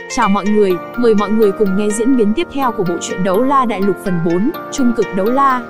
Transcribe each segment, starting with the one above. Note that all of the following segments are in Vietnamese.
Chào mọi người, mời mọi người cùng nghe diễn biến tiếp theo của bộ truyện Đấu La Đại Lục phần 4, Trung cực đấu la.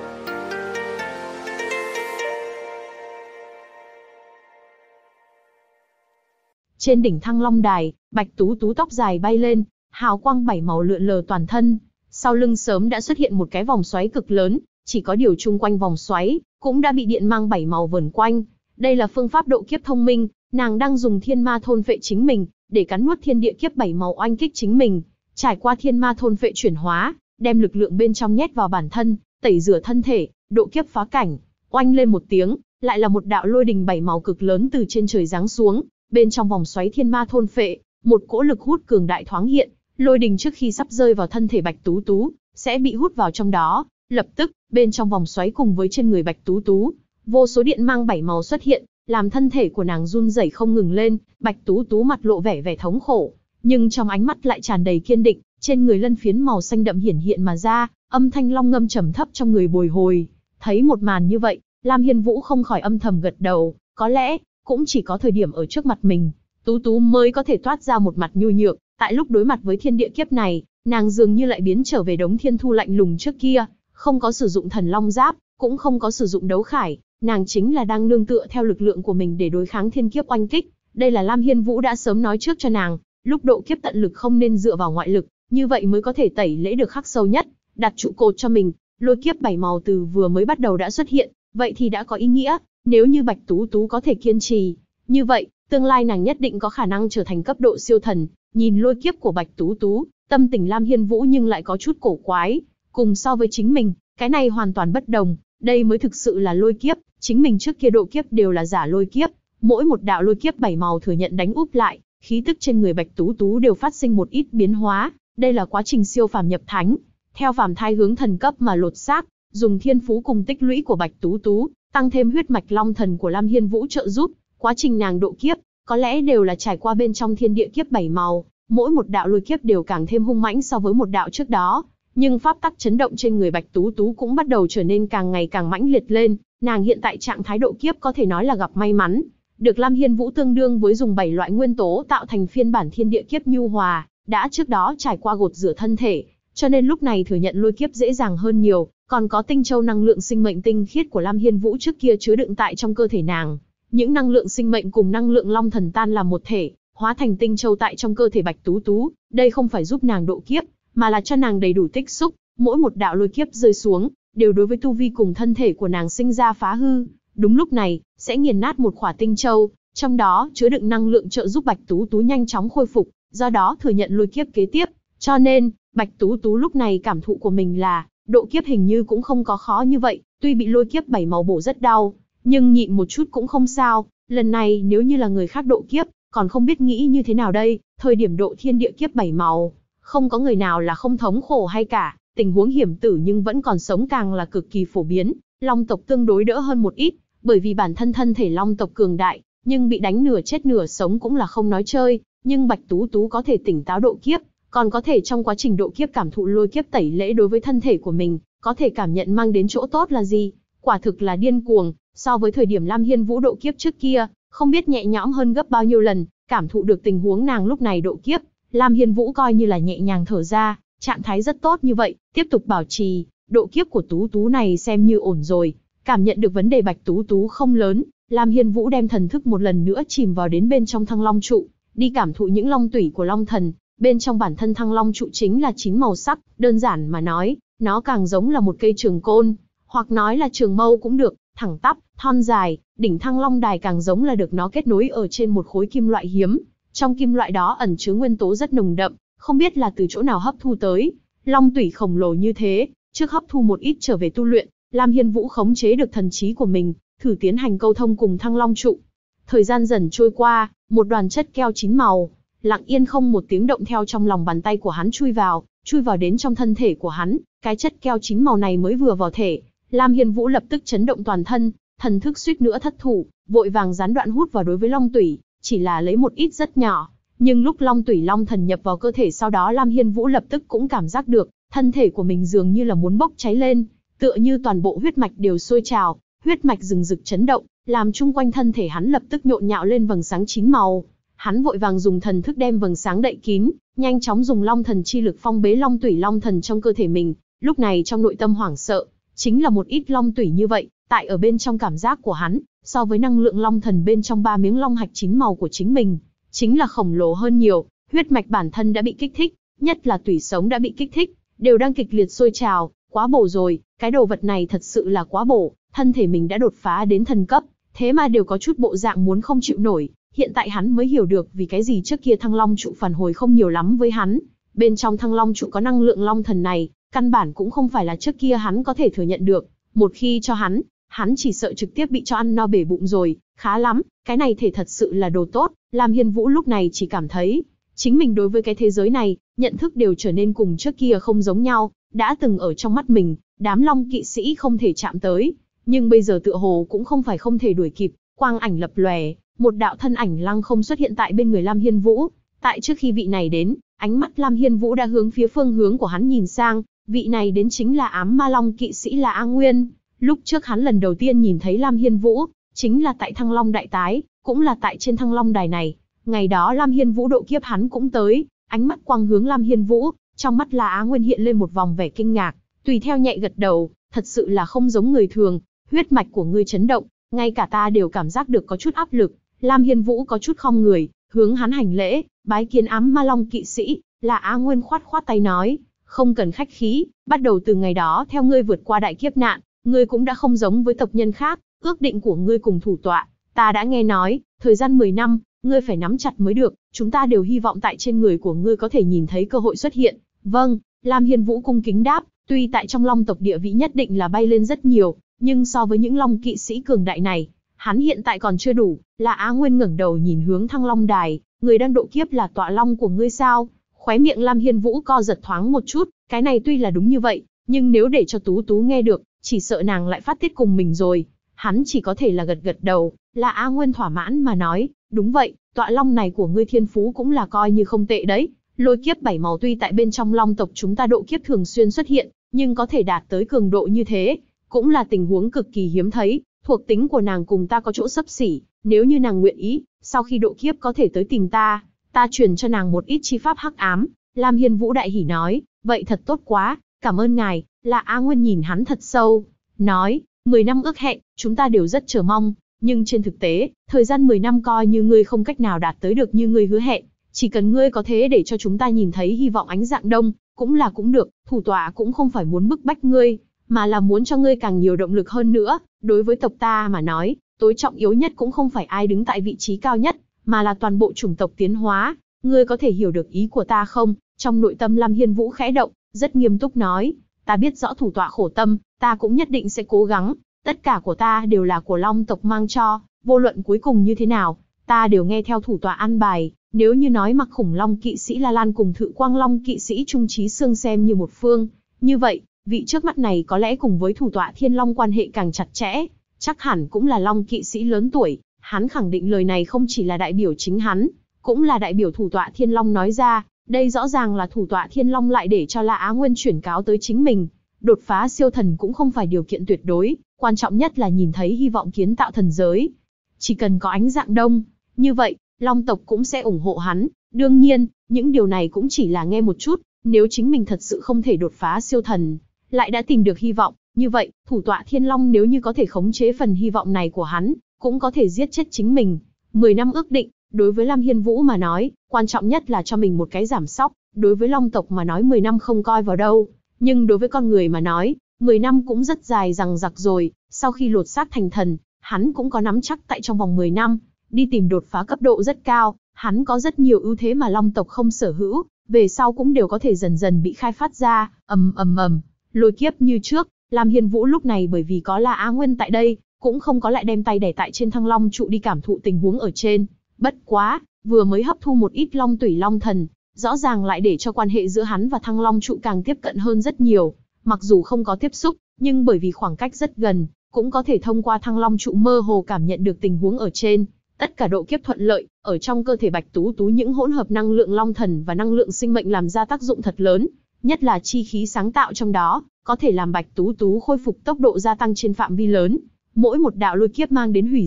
Trên đỉnh Thăng Long Đài, Bạch Tú Tú tóc dài bay lên, hào quang 7 màu lượn lờ toàn thân. Sau lưng sớm đã xuất hiện một cái vòng xoáy cực lớn, chỉ có điều chung quanh vòng xoáy cũng đã bị điện mang 7 màu vờn quanh. Đây là phương pháp độ kiếp thông minh, nàng đang dùng thiên ma thôn phệ chính mình, để cắn nuốt thiên địa kiếp 7 màu oanh kích chính mình. Trải qua thiên ma thôn phệ chuyển hóa, đem lực lượng bên trong nhét vào bản thân, tẩy rửa thân thể, độ kiếp phá cảnh. Oanh lên một tiếng, lại là một đạo lôi đình 7 màu cực lớn từ trên trời giáng xuống. Bên trong vòng xoáy thiên ma thôn phệ, một cỗ lực hút cường đại thoáng hiện, lôi đình trước khi sắp rơi vào thân thể Bạch Tú Tú, sẽ bị hút vào trong đó. Lập tức, bên trong vòng xoáy cùng với trên người Bạch Tú Tú, vô số điện mang 7 màu xuất hiện, làm thân thể của nàng run rẩy không ngừng lên. Bạch Tú Tú mặt lộ vẻ thống khổ, nhưng trong ánh mắt lại tràn đầy kiên định, trên người lân phiến màu xanh đậm hiển hiện mà ra, âm thanh long ngâm trầm thấp trong người bồi hồi. Thấy một màn như vậy, Lam Hiên Vũ không khỏi âm thầm gật đầu, có lẽ cũng chỉ có thời điểm ở trước mặt mình, Tú Tú mới có thể toát ra một mặt nhu nhược. Tại lúc đối mặt với thiên địa kiếp này, nàng dường như lại biến trở về đống thiên thu lạnh lùng trước kia, không có sử dụng thần long giáp, cũng không có sử dụng đấu khải, nàng chính là đang nương tựa theo lực lượng của mình để đối kháng thiên kiếp oanh kích. Đây là Lam Hiên Vũ đã sớm nói trước cho nàng, lúc độ kiếp tận lực không nên dựa vào ngoại lực, như vậy mới có thể tẩy lễ được khắc sâu nhất, đặt trụ cột cho mình. Lôi kiếp 7 màu từ vừa mới bắt đầu đã xuất hiện, vậy thì đã có ý nghĩa, nếu như Bạch Tú Tú có thể kiên trì, như vậy, tương lai nàng nhất định có khả năng trở thành cấp độ siêu thần. Nhìn lôi kiếp của Bạch Tú Tú, tâm tình Lam Hiên Vũ nhưng lại có chút cổ quái, cùng so với chính mình, cái này hoàn toàn bất đồng, đây mới thực sự là lôi kiếp, chính mình trước kia độ kiếp đều là giả lôi kiếp, mỗi một đạo lôi kiếp 7 màu thừa nhận đánh úp lại, khí tức trên người Bạch Tú Tú đều phát sinh một ít biến hóa, đây là quá trình siêu phàm nhập thánh, theo phàm thai hướng thần cấp mà lột xác, dùng thiên phú cùng tích lũy của Bạch Tú Tú, tăng thêm huyết mạch long thần của Lam Hiên Vũ trợ giúp, quá trình nàng độ kiếp, có lẽ đều là trải qua bên trong thiên địa kiếp 7 màu, mỗi một đạo lôi kiếp đều càng thêm hung mãnh so với một đạo trước đó. Nhưng pháp tắc chấn động trên người Bạch Tú Tú cũng bắt đầu trở nên càng ngày càng mãnh liệt lên, nàng hiện tại trạng thái độ kiếp có thể nói là gặp may mắn, được Lam Hiên Vũ tương đương với dùng 7 loại nguyên tố tạo thành phiên bản thiên địa kiếp nhu hòa, đã trước đó trải qua gột rửa thân thể, cho nên lúc này thừa nhận lôi kiếp dễ dàng hơn nhiều, còn có tinh châu năng lượng sinh mệnh tinh khiết của Lam Hiên Vũ trước kia chứa đựng tại trong cơ thể nàng. Những năng lượng sinh mệnh cùng năng lượng long thần tan làm một thể, hóa thành tinh châu tại trong cơ thể Bạch Tú Tú, đây không phải giúp nàng độ kiếp, mà là cho nàng đầy đủ tích xúc, mỗi một đạo lôi kiếp rơi xuống, đều đối với tu vi cùng thân thể của nàng sinh ra phá hư. Đúng lúc này, sẽ nghiền nát một khỏa tinh châu, trong đó chứa đựng năng lượng trợ giúp Bạch Tú Tú nhanh chóng khôi phục, do đó thừa nhận lôi kiếp kế tiếp. Cho nên, Bạch Tú Tú lúc này cảm thụ của mình là, độ kiếp hình như cũng không có khó như vậy, tuy bị lôi kiếp 7 màu bổ rất đau, nhưng nhịn một chút cũng không sao, lần này nếu như là người khác độ kiếp, còn không biết nghĩ như thế nào đây, thời điểm độ thiên địa kiếp 7 màu, không có người nào là không thống khổ hay cả, tình huống hiểm tử nhưng vẫn còn sống càng là cực kỳ phổ biến. Long tộc tương đối đỡ hơn một ít, bởi vì bản thân thân thể long tộc cường đại, nhưng bị đánh nửa chết nửa sống cũng là không nói chơi, nhưng Bạch Tú Tú có thể tỉnh táo độ kiếp, còn có thể trong quá trình độ kiếp cảm thụ lôi kiếp tẩy lễ đối với thân thể của mình, có thể cảm nhận mang đến chỗ tốt là gì, quả thực là điên cuồng, so với thời điểm Lam Hiên Vũ độ kiếp trước kia, không biết nhẹ nhõm hơn gấp bao nhiêu lần. Cảm thụ được tình huống nàng lúc này độ kiếp, Lam Hiên Vũ coi như là nhẹ nhàng thở ra, trạng thái rất tốt như vậy, tiếp tục bảo trì, độ kiếp của Tú Tú này xem như ổn rồi. Cảm nhận được vấn đề Bạch Tú Tú không lớn, Lam Hiên Vũ đem thần thức một lần nữa chìm vào đến bên trong Thăng Long trụ, đi cảm thụ những long tủy của long thần. Bên trong bản thân Thăng Long trụ chính là 9 màu sắc, đơn giản mà nói, nó càng giống là một cây trường côn, hoặc nói là trường mâu cũng được, thẳng tắp, thon dài. Đỉnh Thăng Long đài càng giống là được nó kết nối ở trên một khối kim loại hiếm, trong kim loại đó ẩn chứa nguyên tố rất nồng đậm, không biết là từ chỗ nào hấp thu tới. Long tủy khổng lồ như thế, trước hấp thu một ít trở về tu luyện, Lam Hiên Vũ khống chế được thần trí của mình, thử tiến hành câu thông cùng Thăng Long trụ. Thời gian dần trôi qua, một đoàn chất keo 9 màu, lặng yên không một tiếng động theo trong lòng bàn tay của hắn chui vào đến trong thân thể của hắn. Cái chất keo 9 màu này mới vừa vào thể, Lam Hiên Vũ lập tức chấn động toàn thân, thần thức suýt nữa thất thủ, vội vàng gián đoạn hút vào đối với long tủy, chỉ là lấy một ít rất nhỏ. Nhưng lúc long tủy long thần nhập vào cơ thể sau đó, Lam Hiên Vũ lập tức cũng cảm giác được, thân thể của mình dường như là muốn bốc cháy lên, tựa như toàn bộ huyết mạch đều sôi trào, huyết mạch rừng rực chấn động, làm chung quanh thân thể hắn lập tức nhộn nhạo lên vầng sáng 9 màu. Hắn vội vàng dùng thần thức đem vầng sáng đậy kín, nhanh chóng dùng long thần chi lực phong bế long tủy long thần trong cơ thể mình. Lúc này trong nội tâm hoảng sợ, chính là một ít long tủy như vậy, tại ở bên trong cảm giác của hắn, so với năng lượng long thần bên trong 3 miếng long hạch 9 màu của chính mình, chính là khổng lồ hơn nhiều. Huyết mạch bản thân đã bị kích thích, nhất là tủy sống đã bị kích thích, đều đang kịch liệt sôi trào, quá bổ rồi, cái đồ vật này thật sự là quá bổ, thân thể mình đã đột phá đến thần cấp, thế mà đều có chút bộ dạng muốn không chịu nổi. Hiện tại hắn mới hiểu được vì cái gì trước kia thăng long trụ phản hồi không nhiều lắm với hắn. Bên trong thăng long trụ có năng lượng long thần này, căn bản cũng không phải là trước kia hắn có thể thừa nhận được. Một khi cho hắn chỉ sợ trực tiếp bị cho ăn no bể bụng rồi. Khá lắm, cái này thể thật sự là đồ tốt. Lam Hiên Vũ lúc này chỉ cảm thấy, chính mình đối với cái thế giới này, nhận thức đều trở nên cùng trước kia không giống nhau. Đã từng ở trong mắt mình, đám long kỵ sĩ không thể chạm tới, nhưng bây giờ tựa hồ cũng không phải không thể đuổi kịp. Quang ảnh lập lòe, một đạo thân ảnh lăng không xuất hiện tại bên người Lam Hiên Vũ. Tại trước khi vị này đến, ánh mắt Lam Hiên Vũ đã hướng phía phương hướng của hắn nhìn sang. Vị này đến chính là ám ma long kỵ sĩ là A Nguyên. Lúc trước hắn lần đầu tiên nhìn thấy Lam Hiên Vũ, chính là tại Thăng Long Đại Tái, cũng là tại trên Thăng Long Đài này. Ngày đó Lam Hiên Vũ độ kiếp hắn cũng tới, ánh mắt quang hướng Lam Hiên Vũ, trong mắt là Á Nguyên hiện lên một vòng vẻ kinh ngạc, tùy theo nhẹ gật đầu, thật sự là không giống người thường, huyết mạch của ngươi chấn động, ngay cả ta đều cảm giác được có chút áp lực. Lam Hiên Vũ có chút khom người, hướng hắn hành lễ, bái kiến ám ma long kỵ sĩ. Là Á Nguyên khoát khoát tay nói, không cần khách khí, bắt đầu từ ngày đó theo ngươi vượt qua đại kiếp nạn, ngươi cũng đã không giống với tộc nhân khác, ước định của ngươi cùng thủ tọa, ta đã nghe nói, thời gian 10 năm, ngươi phải nắm chặt mới được, chúng ta đều hy vọng tại trên người của ngươi có thể nhìn thấy cơ hội xuất hiện. Vâng, Lam Hiên Vũ cung kính đáp, tuy tại trong long tộc địa vị nhất định là bay lên rất nhiều, nhưng so với những long kỵ sĩ cường đại này, hắn hiện tại còn chưa đủ. Là Á Nguyên ngẩng đầu nhìn hướng Thăng Long Đài, người đang độ kiếp là tọa long của ngươi sao? Khóe miệng Lam Hiên Vũ co giật thoáng một chút, cái này tuy là đúng như vậy, nhưng nếu để cho Tú Tú nghe được, chỉ sợ nàng lại phát tiết cùng mình rồi. Hắn chỉ có thể là gật gật đầu. Là Á Nguyên thỏa mãn mà nói, đúng vậy, tọa long này của ngươi thiên phú cũng là coi như không tệ đấy. Lôi kiếp 7 màu tuy tại bên trong long tộc chúng ta độ kiếp thường xuyên xuất hiện, nhưng có thể đạt tới cường độ như thế, cũng là tình huống cực kỳ hiếm thấy. Thuộc tính của nàng cùng ta có chỗ xấp xỉ, nếu như nàng nguyện ý, sau khi độ kiếp có thể tới tìm ta, ta truyền cho nàng một ít chi pháp hắc ám. Lam Hiên Vũ đại hỉ nói, vậy thật tốt quá, cảm ơn ngài. Là Á Nguyên nhìn hắn thật sâu, nói, 10 năm ước hẹn, chúng ta đều rất chờ mong, nhưng trên thực tế, thời gian 10 năm coi như ngươi không cách nào đạt tới được như ngươi hứa hẹn, chỉ cần ngươi có thế để cho chúng ta nhìn thấy hy vọng ánh dạng đông, cũng được, thủ tọa cũng không phải muốn bức bách ngươi, mà là muốn cho ngươi càng nhiều động lực hơn nữa. Đối với tộc ta mà nói, tối trọng yếu nhất cũng không phải ai đứng tại vị trí cao nhất, mà là toàn bộ chủng tộc tiến hóa. Ngươi có thể hiểu được ý của ta không? Trong nội tâm Lam Hiên Vũ khẽ động, rất nghiêm túc nói, ta biết rõ thủ tọa khổ tâm, ta cũng nhất định sẽ cố gắng. Tất cả của ta đều là của long tộc mang cho, vô luận cuối cùng như thế nào, ta đều nghe theo thủ tọa an bài. Nếu như nói mặc khủng long kỵ sĩ La Lan cùng Thự Quang Long kỵ sĩ Trung Trí Sương xem như một phương, như vậy, vị trước mắt này có lẽ cùng với thủ tọa Thiên Long quan hệ càng chặt chẽ, chắc hẳn cũng là long kỵ sĩ lớn tuổi. Hắn khẳng định lời này không chỉ là đại biểu chính hắn, cũng là đại biểu thủ tọa Thiên Long nói ra. Đây rõ ràng là thủ tọa Thiên Long lại để cho La Á Nguyên chuyển cáo tới chính mình. Đột phá siêu thần cũng không phải điều kiện tuyệt đối, quan trọng nhất là nhìn thấy hy vọng kiến tạo thần giới. Chỉ cần có ánh dạng đông, như vậy, long tộc cũng sẽ ủng hộ hắn. Đương nhiên, những điều này cũng chỉ là nghe một chút, nếu chính mình thật sự không thể đột phá siêu thần, lại đã tìm được hy vọng, như vậy, thủ tọa Thiên Long nếu như có thể khống chế phần hy vọng này của hắn, cũng có thể giết chết chính mình. 10 năm ước định, đối với Lam Hiên Vũ mà nói, quan trọng nhất là cho mình một cái giảm sóc. Đối với long tộc mà nói 10 năm không coi vào đâu, nhưng đối với con người mà nói, 10 năm cũng rất dài dằng dặc rồi. Sau khi lột xác thành thần, hắn cũng có nắm chắc tại trong vòng 10 năm, đi tìm đột phá cấp độ rất cao. Hắn có rất nhiều ưu thế mà long tộc không sở hữu, về sau cũng đều có thể dần dần bị khai phát ra. Lôi kiếp như trước, Lam Hiên Vũ lúc này bởi vì có La Á Nguyên tại đây, cũng không có lại đem tay đẩy tại trên Thăng Long trụ đi cảm thụ tình huống ở trên. Bất quá, vừa mới hấp thu một ít long tủy long thần, rõ ràng lại để cho quan hệ giữa hắn và Thăng Long trụ càng tiếp cận hơn rất nhiều. Mặc dù không có tiếp xúc, nhưng bởi vì khoảng cách rất gần, cũng có thể thông qua Thăng Long trụ mơ hồ cảm nhận được tình huống ở trên. Tất cả độ kiếp thuận lợi, ở trong cơ thể Bạch Tú Tú những hỗn hợp năng lượng long thần và năng lượng sinh mệnh làm ra tác dụng thật lớn, nhất là chi khí sáng tạo trong đó, có thể làm Bạch Tú Tú khôi phục tốc độ gia tăng trên phạm vi lớn. Mỗi một đạo lôi kiếp mang đến hủy diệt,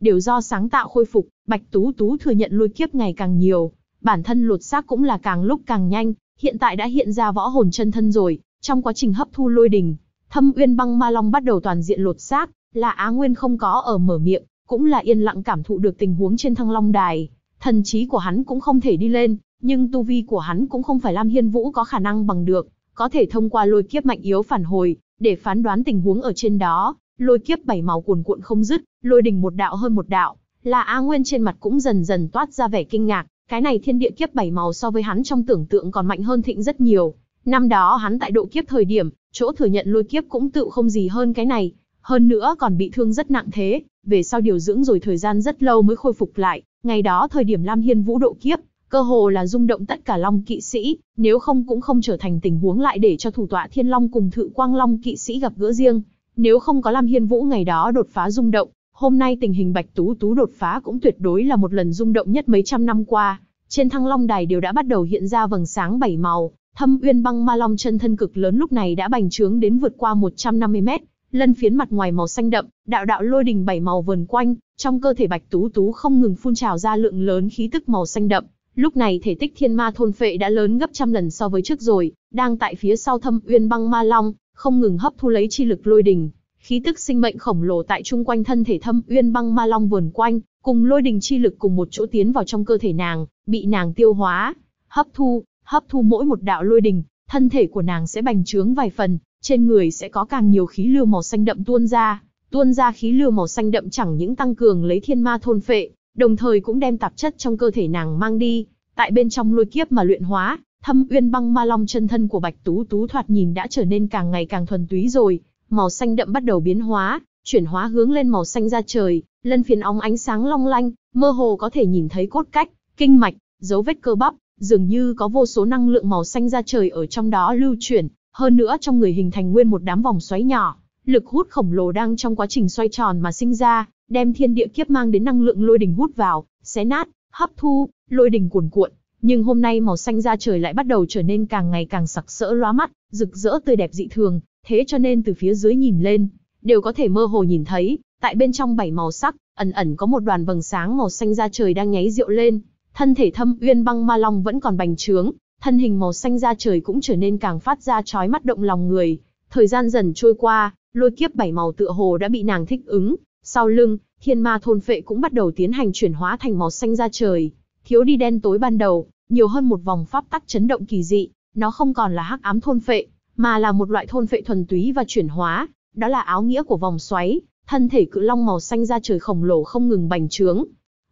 đều do sáng tạo khôi phục. Bạch Tú Tú thừa nhận lôi kiếp ngày càng nhiều, bản thân lột xác cũng là càng lúc càng nhanh, hiện tại đã hiện ra võ hồn chân thân rồi. Trong quá trình hấp thu lôi đình, Thâm Uyên Băng Ma Long bắt đầu toàn diện lột xác, là Á Nguyên không có ở mở miệng, cũng là yên lặng cảm thụ được tình huống trên Thăng Long Đài. Thần trí của hắn cũng không thể đi lên, nhưng tu vi của hắn cũng không phải Lam Hiên Vũ có khả năng bằng được, có thể thông qua lôi kiếp mạnh yếu phản hồi, để phán đoán tình huống ở trên đó. Lôi kiếp 7 màu cuồn cuộn không dứt, lôi đình một đạo hơn một đạo, là Á Nguyên trên mặt cũng dần dần toát ra vẻ kinh ngạc, cái này thiên địa kiếp 7 màu so với hắn trong tưởng tượng còn mạnh hơn thịnh rất nhiều. Năm đó hắn tại độ kiếp thời điểm, chỗ thừa nhận lôi kiếp cũng tự không gì hơn cái này, hơn nữa còn bị thương rất nặng thế, về sau điều dưỡng rồi thời gian rất lâu mới khôi phục lại. Ngày đó thời điểm Lam Hiên Vũ độ kiếp, cơ hồ là rung động tất cả Long kỵ sĩ, nếu không cũng không trở thành tình huống lại để cho thủ tọa Thiên Long cùng Thự Quang Long kỵ sĩ gặp gỡ riêng. Nếu không có Lam Hiên Vũ ngày đó đột phá rung động, hôm nay tình hình Bạch Tú Tú đột phá cũng tuyệt đối là một lần rung động nhất mấy trăm năm qua. Trên Thăng Long Đài đều đã bắt đầu hiện ra vầng sáng 7 màu, Thâm Uyên Băng Ma Long chân thân cực lớn lúc này đã bành trướng đến vượt qua 150 mét, lân phiến mặt ngoài màu xanh đậm, đạo đạo lôi đình 7 màu vờn quanh, trong cơ thể Bạch Tú Tú không ngừng phun trào ra lượng lớn khí tức màu xanh đậm. Lúc này thể tích Thiên Ma thôn phệ đã lớn gấp trăm lần so với trước rồi, đang tại phía sau Thâm Uyên Băng Ma Long, không ngừng hấp thu lấy chi lực lôi đình. Khí tức sinh mệnh khổng lồ tại chung quanh thân thể Thâm Uyên Băng Ma Long vờn quanh, cùng lôi đình chi lực cùng một chỗ tiến vào trong cơ thể nàng, bị nàng tiêu hóa, hấp thu mỗi một đạo lôi đình, thân thể của nàng sẽ bành trướng vài phần, trên người sẽ có càng nhiều khí lưu màu xanh đậm tuôn ra khí lưu màu xanh đậm chẳng những tăng cường lấy thiên ma thôn phệ, đồng thời cũng đem tạp chất trong cơ thể nàng mang đi, tại bên trong lôi kiếp mà luyện hóa. Thâm Uyên Băng Ma Long chân thân của Bạch Tú Tú thoạt nhìn đã trở nên càng ngày càng thuần túy rồi, màu xanh đậm bắt đầu biến hóa, chuyển hóa hướng lên màu xanh da trời, lân phiến óng ánh sáng long lanh, mơ hồ có thể nhìn thấy cốt cách, kinh mạch, dấu vết cơ bắp, dường như có vô số năng lượng màu xanh da trời ở trong đó lưu chuyển, hơn nữa trong người hình thành nguyên một đám vòng xoáy nhỏ, lực hút khổng lồ đang trong quá trình xoay tròn mà sinh ra, đem thiên địa kiếp mang đến năng lượng lôi đình hút vào, xé nát, hấp thu, lôi đình cuồn cuộn. Nhưng hôm nay màu xanh da trời lại bắt đầu trở nên càng ngày càng sặc sỡ lóa mắt, rực rỡ tươi đẹp dị thường, thế cho nên từ phía dưới nhìn lên, đều có thể mơ hồ nhìn thấy, tại bên trong 7 màu sắc, ẩn ẩn có một đoàn vầng sáng màu xanh da trời đang nháy rượu lên. Thân thể Thâm Uyên Băng Ma Long vẫn còn bành trướng, thân hình màu xanh da trời cũng trở nên càng phát ra chói mắt động lòng người. Thời gian dần trôi qua, lôi kiếp 7 màu tựa hồ đã bị nàng thích ứng, sau lưng, thiên ma thôn phệ cũng bắt đầu tiến hành chuyển hóa thành màu xanh da trời, thiếu đi đen tối ban đầu, nhiều hơn một vòng pháp tắc chấn động kỳ dị, nó không còn là hắc ám thôn phệ, mà là một loại thôn phệ thuần túy và chuyển hóa, đó là áo nghĩa của vòng xoáy, thân thể cự long màu xanh da trời khổng lồ không ngừng bành trướng.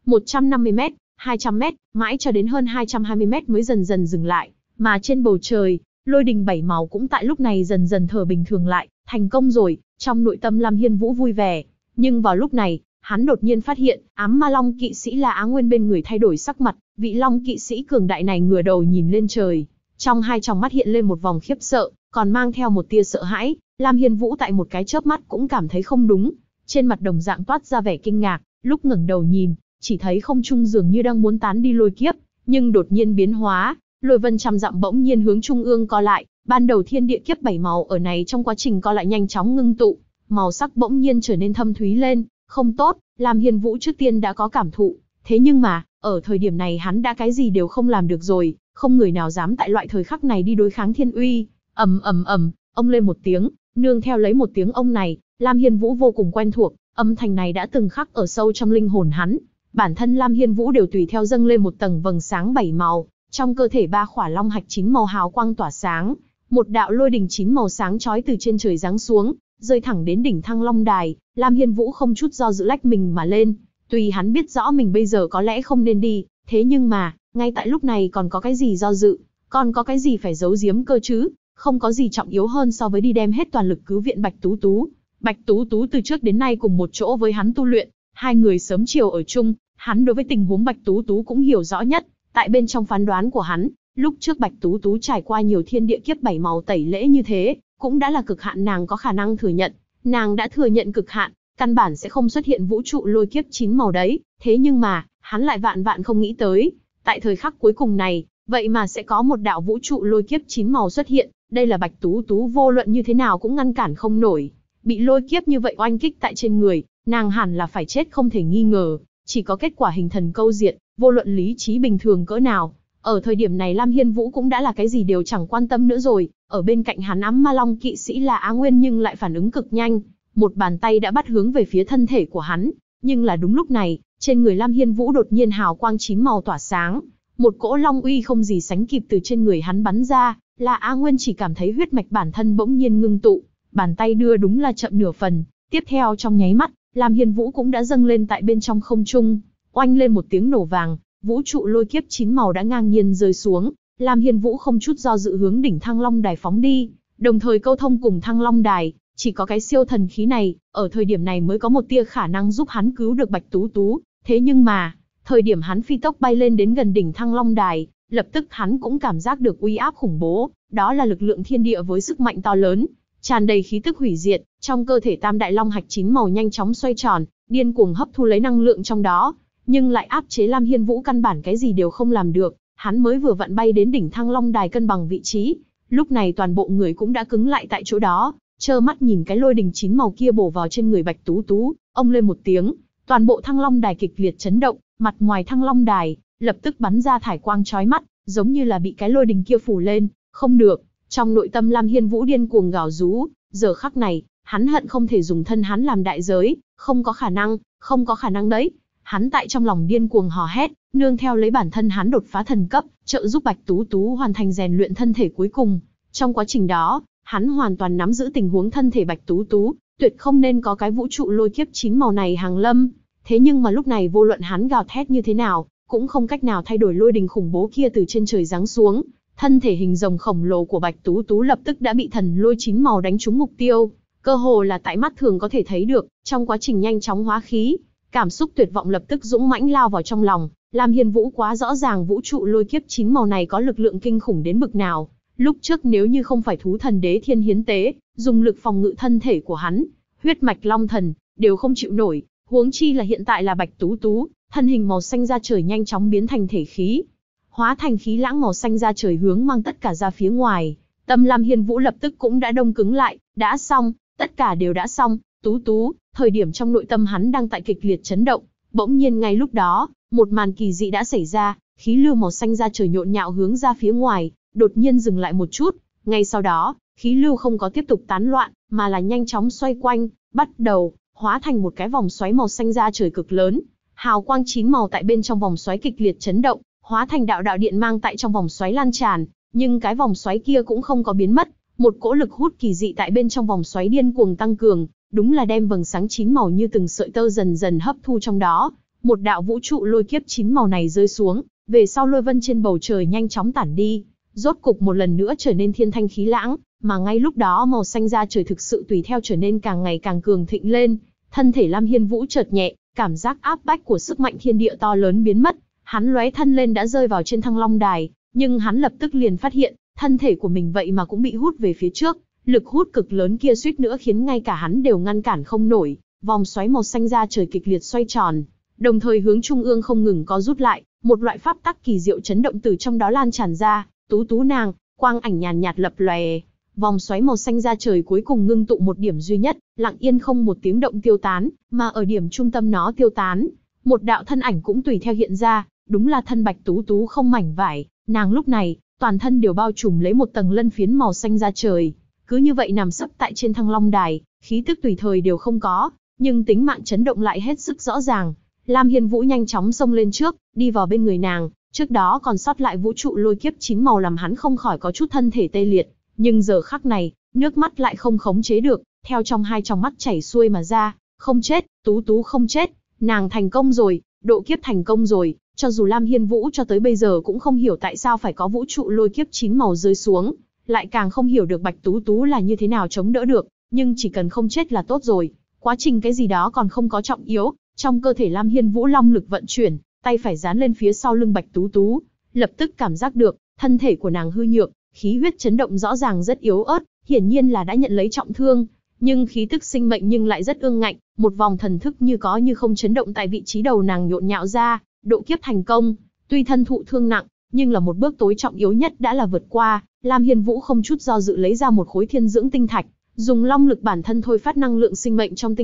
150 mét, 200 mét, mãi cho đến hơn 220 mét mới dần dần dừng lại, mà trên bầu trời, lôi đình 7 màu cũng tại lúc này dần dần thở bình thường lại, thành công rồi, trong nội tâm Lam Hiên Vũ vui vẻ. Nhưng vào lúc này, hắn đột nhiên phát hiện, ám ma long kỵ sĩ là Á Nguyên bên người thay đổi sắc mặt, vị long kỵ sĩ cường đại này ngửa đầu nhìn lên trời, trong hai tròng mắt hiện lên một vòng khiếp sợ, còn mang theo một tia sợ hãi. Lam Hiên Vũ tại một cái chớp mắt cũng cảm thấy không đúng, trên mặt đồng dạng toát ra vẻ kinh ngạc, lúc ngẩng đầu nhìn, chỉ thấy không trung dường như đang muốn tán đi lôi kiếp, nhưng đột nhiên biến hóa, lôi vân trăm dặm bỗng nhiên hướng trung ương co lại, ban đầu thiên địa kiếp 7 màu ở này trong quá trình co lại nhanh chóng ngưng tụ, màu sắc bỗng nhiên trở nên thâm thúy lên, không tốt. Lam Hiên Vũ trước tiên đã có cảm thụ, thế nhưng mà, ở thời điểm này hắn đã cái gì đều không làm được rồi, không người nào dám tại loại thời khắc này đi đối kháng thiên uy. Ầm ầm ầm, ông lên một tiếng, nương theo lấy một tiếng ông này, Lam Hiên Vũ vô cùng quen thuộc, âm thanh này đã từng khắc ở sâu trong linh hồn hắn. Bản thân Lam Hiên Vũ đều tùy theo dâng lên một tầng vầng sáng 7 màu, trong cơ thể 3 khỏa long hạch 9 màu hào quang tỏa sáng, một đạo lôi đình 9 màu sáng chói từ trên trời giáng xuống, rơi thẳng đến đỉnh Thăng Long Đài. Lam Hiên Vũ không chút do dự lách mình mà lên, tuy hắn biết rõ mình bây giờ có lẽ không nên đi, thế nhưng mà, ngay tại lúc này còn có cái gì do dự, còn có cái gì phải giấu giếm cơ chứ, không có gì trọng yếu hơn so với đi đem hết toàn lực cứu viện Bạch Tú Tú. Bạch Tú Tú từ trước đến nay cùng một chỗ với hắn tu luyện, hai người sớm chiều ở chung, hắn đối với tình huống Bạch Tú Tú cũng hiểu rõ nhất, tại bên trong phán đoán của hắn, lúc trước Bạch Tú Tú trải qua nhiều thiên địa kiếp 7 màu tẩy lễ như thế, cũng đã là cực hạn nàng có khả năng thừa nhận, nàng đã thừa nhận cực hạn, căn bản sẽ không xuất hiện vũ trụ lôi kiếp 9 màu đấy, thế nhưng mà, hắn lại vạn vạn không nghĩ tới, tại thời khắc cuối cùng này, vậy mà sẽ có một đạo vũ trụ lôi kiếp 9 màu xuất hiện, đây là Bạch Tú Tú vô luận như thế nào cũng ngăn cản không nổi, bị lôi kiếp như vậy oanh kích tại trên người, nàng hẳn là phải chết không thể nghi ngờ, chỉ có kết quả hình thần câu diệt, vô luận lý trí bình thường cỡ nào. Ở thời điểm này Lam Hiên Vũ cũng đã là cái gì đều chẳng quan tâm nữa rồi, ở bên cạnh hắn ám ma long kỵ sĩ là Á Nguyên nhưng lại phản ứng cực nhanh, một bàn tay đã bắt hướng về phía thân thể của hắn, nhưng là đúng lúc này, trên người Lam Hiên Vũ đột nhiên hào quang 9 màu tỏa sáng, một cỗ long uy không gì sánh kịp từ trên người hắn bắn ra, là Á Nguyên chỉ cảm thấy huyết mạch bản thân bỗng nhiên ngưng tụ, bàn tay đưa đúng là chậm nửa phần, tiếp theo trong nháy mắt, Lam Hiên Vũ cũng đã dâng lên tại bên trong không trung, oanh lên một tiếng nổ vàng, vũ trụ lôi kiếp 9 màu đã ngang nhiên rơi xuống, Lam Hiên Vũ không chút do dự hướng đỉnh Thăng Long Đài phóng đi, đồng thời câu thông cùng Thăng Long Đài, chỉ có cái siêu thần khí này, ở thời điểm này mới có một tia khả năng giúp hắn cứu được Bạch Tú Tú, thế nhưng mà, thời điểm hắn phi tốc bay lên đến gần đỉnh Thăng Long Đài, lập tức hắn cũng cảm giác được uy áp khủng bố, đó là lực lượng thiên địa với sức mạnh to lớn, tràn đầy khí tức hủy diệt, trong cơ thể Tam Đại Long Hạch 9 màu nhanh chóng xoay tròn, điên cuồng hấp thu lấy năng lượng trong đó, nhưng lại áp chế Lam Hiên Vũ căn bản cái gì đều không làm được, hắn mới vừa vặn bay đến đỉnh Thăng Long Đài cân bằng vị trí, lúc này toàn bộ người cũng đã cứng lại tại chỗ đó, trơ mắt nhìn cái lôi đình 9 màu kia bổ vào trên người Bạch Tú Tú, ông lên một tiếng, toàn bộ Thăng Long Đài kịch liệt chấn động, mặt ngoài Thăng Long Đài lập tức bắn ra thải quang chói mắt, giống như là bị cái lôi đình kia phủ lên, không được. Trong nội tâm Lam Hiên Vũ điên cuồng gào rú, giờ khắc này, hắn hận không thể dùng thân hắn làm đại giới, không có khả năng đấy. Hắn tại trong lòng điên cuồng hò hét, nương theo lấy bản thân hắn đột phá thần cấp, trợ giúp Bạch Tú Tú hoàn thành rèn luyện thân thể cuối cùng. Trong quá trình đó, hắn hoàn toàn nắm giữ tình huống thân thể Bạch Tú Tú, tuyệt không nên có cái vũ trụ lôi kiếp 9 màu này hàng lâm. Thế nhưng mà lúc này vô luận hắn gào thét như thế nào, cũng không cách nào thay đổi lôi đình khủng bố kia từ trên trời giáng xuống. Thân thể hình rồng khổng lồ của Bạch Tú Tú lập tức đã bị thần lôi 9 màu đánh trúng mục tiêu, cơ hồ là tại mắt thường có thể thấy được, trong quá trình nhanh chóng hóa khí, cảm xúc tuyệt vọng lập tức dũng mãnh lao vào trong lòng. Lam Hiên Vũ quá rõ ràng vũ trụ lôi kiếp 9 màu này có lực lượng kinh khủng đến bực nào. Lúc trước nếu như không phải thú thần đế thiên hiến tế, dùng lực phòng ngự thân thể của hắn, huyết mạch long thần, đều không chịu nổi, huống chi là hiện tại là Bạch Tú Tú, thân hình màu xanh da trời nhanh chóng biến thành thể khí, hóa thành khí lãng màu xanh da trời hướng mang tất cả ra phía ngoài. Tâm Lam Hiên Vũ lập tức cũng đã đông cứng lại, đã xong, tất cả đều đã xong. Tú Tú, thời điểm trong nội tâm hắn đang tại kịch liệt chấn động, bỗng nhiên ngay lúc đó, một màn kỳ dị đã xảy ra, khí lưu màu xanh da trời nhộn nhạo hướng ra phía ngoài, đột nhiên dừng lại một chút, ngay sau đó, khí lưu không có tiếp tục tán loạn, mà là nhanh chóng xoay quanh, bắt đầu hóa thành một cái vòng xoáy màu xanh da trời cực lớn, hào quang 9 màu tại bên trong vòng xoáy kịch liệt chấn động, hóa thành đạo đạo điện mang tại trong vòng xoáy lan tràn, nhưng cái vòng xoáy kia cũng không có biến mất, một cỗ lực hút kỳ dị tại bên trong vòng xoáy điên cuồng tăng cường, đúng là đem vầng sáng 9 màu như từng sợi tơ dần dần hấp thu trong đó. Một đạo vũ trụ lôi kiếp 9 màu này rơi xuống, về sau lôi vân trên bầu trời nhanh chóng tản đi, rốt cục một lần nữa trở nên thiên thanh khí lãng, mà ngay lúc đó màu xanh da trời thực sự tùy theo trở nên càng ngày càng cường thịnh lên. Thân thể Lam Hiên Vũ chợt nhẹ, cảm giác áp bách của sức mạnh thiên địa to lớn biến mất, hắn lóe thân lên đã rơi vào trên Thăng Long Đài, nhưng hắn lập tức liền phát hiện, thân thể của mình vậy mà cũng bị hút về phía trước, lực hút cực lớn kia suýt nữa khiến ngay cả hắn đều ngăn cản không nổi. Vòng xoáy màu xanh da trời kịch liệt xoay tròn, đồng thời hướng trung ương không ngừng co rút lại, một loại pháp tắc kỳ diệu chấn động từ trong đó lan tràn ra. Tú Tú nàng, quang ảnh nhàn nhạt lập lòe, vòng xoáy màu xanh da trời cuối cùng ngưng tụ một điểm duy nhất, lặng yên không một tiếng động tiêu tán, mà ở điểm trung tâm nó tiêu tán, một đạo thân ảnh cũng tùy theo hiện ra, đúng là thân Bạch Tú Tú không mảnh vải, nàng lúc này, toàn thân đều bao trùm lấy một tầng lân phiến màu xanh da trời, cứ như vậy nằm sấp tại trên Thăng Long Đài, khí tức tùy thời đều không có, nhưng tính mạng chấn động lại hết sức rõ ràng. Lam Hiên Vũ nhanh chóng xông lên trước, đi vào bên người nàng, trước đó còn sót lại vũ trụ lôi kiếp 9 màu làm hắn không khỏi có chút thân thể tê liệt, nhưng giờ khắc này, nước mắt lại không khống chế được, theo trong hai tròng mắt chảy xuôi mà ra. Không chết, Tú Tú không chết, nàng thành công rồi, độ kiếp thành công rồi. Cho dù Lam Hiên Vũ cho tới bây giờ cũng không hiểu tại sao phải có vũ trụ lôi kiếp 9 màu rơi xuống, lại càng không hiểu được Bạch Tú Tú là như thế nào chống đỡ được, nhưng chỉ cần không chết là tốt rồi. Quá trình cái gì đó còn không có trọng yếu, trong cơ thể Lam Hiên Vũ long lực vận chuyển, tay phải dán lên phía sau lưng Bạch Tú Tú, lập tức cảm giác được, thân thể của nàng hư nhược, khí huyết chấn động rõ ràng rất yếu ớt, hiển nhiên là đã nhận lấy trọng thương, nhưng khí tức sinh mệnh nhưng lại rất ương ngạnh, một vòng thần thức như có như không chấn động tại vị trí đầu nàng nhộn nhạo ra, độ kiếp thành công, tuy thân thụ thương nặng, nhưng là một bước tối trọng yếu nhất đã là vượt qua. Lam Hiên Vũ không chút do dự lấy ra một khối thiên dưỡng tinh thạch, dùng long lực bản thân thôi phát năng lượng sinh mệnh trong tinh thạch,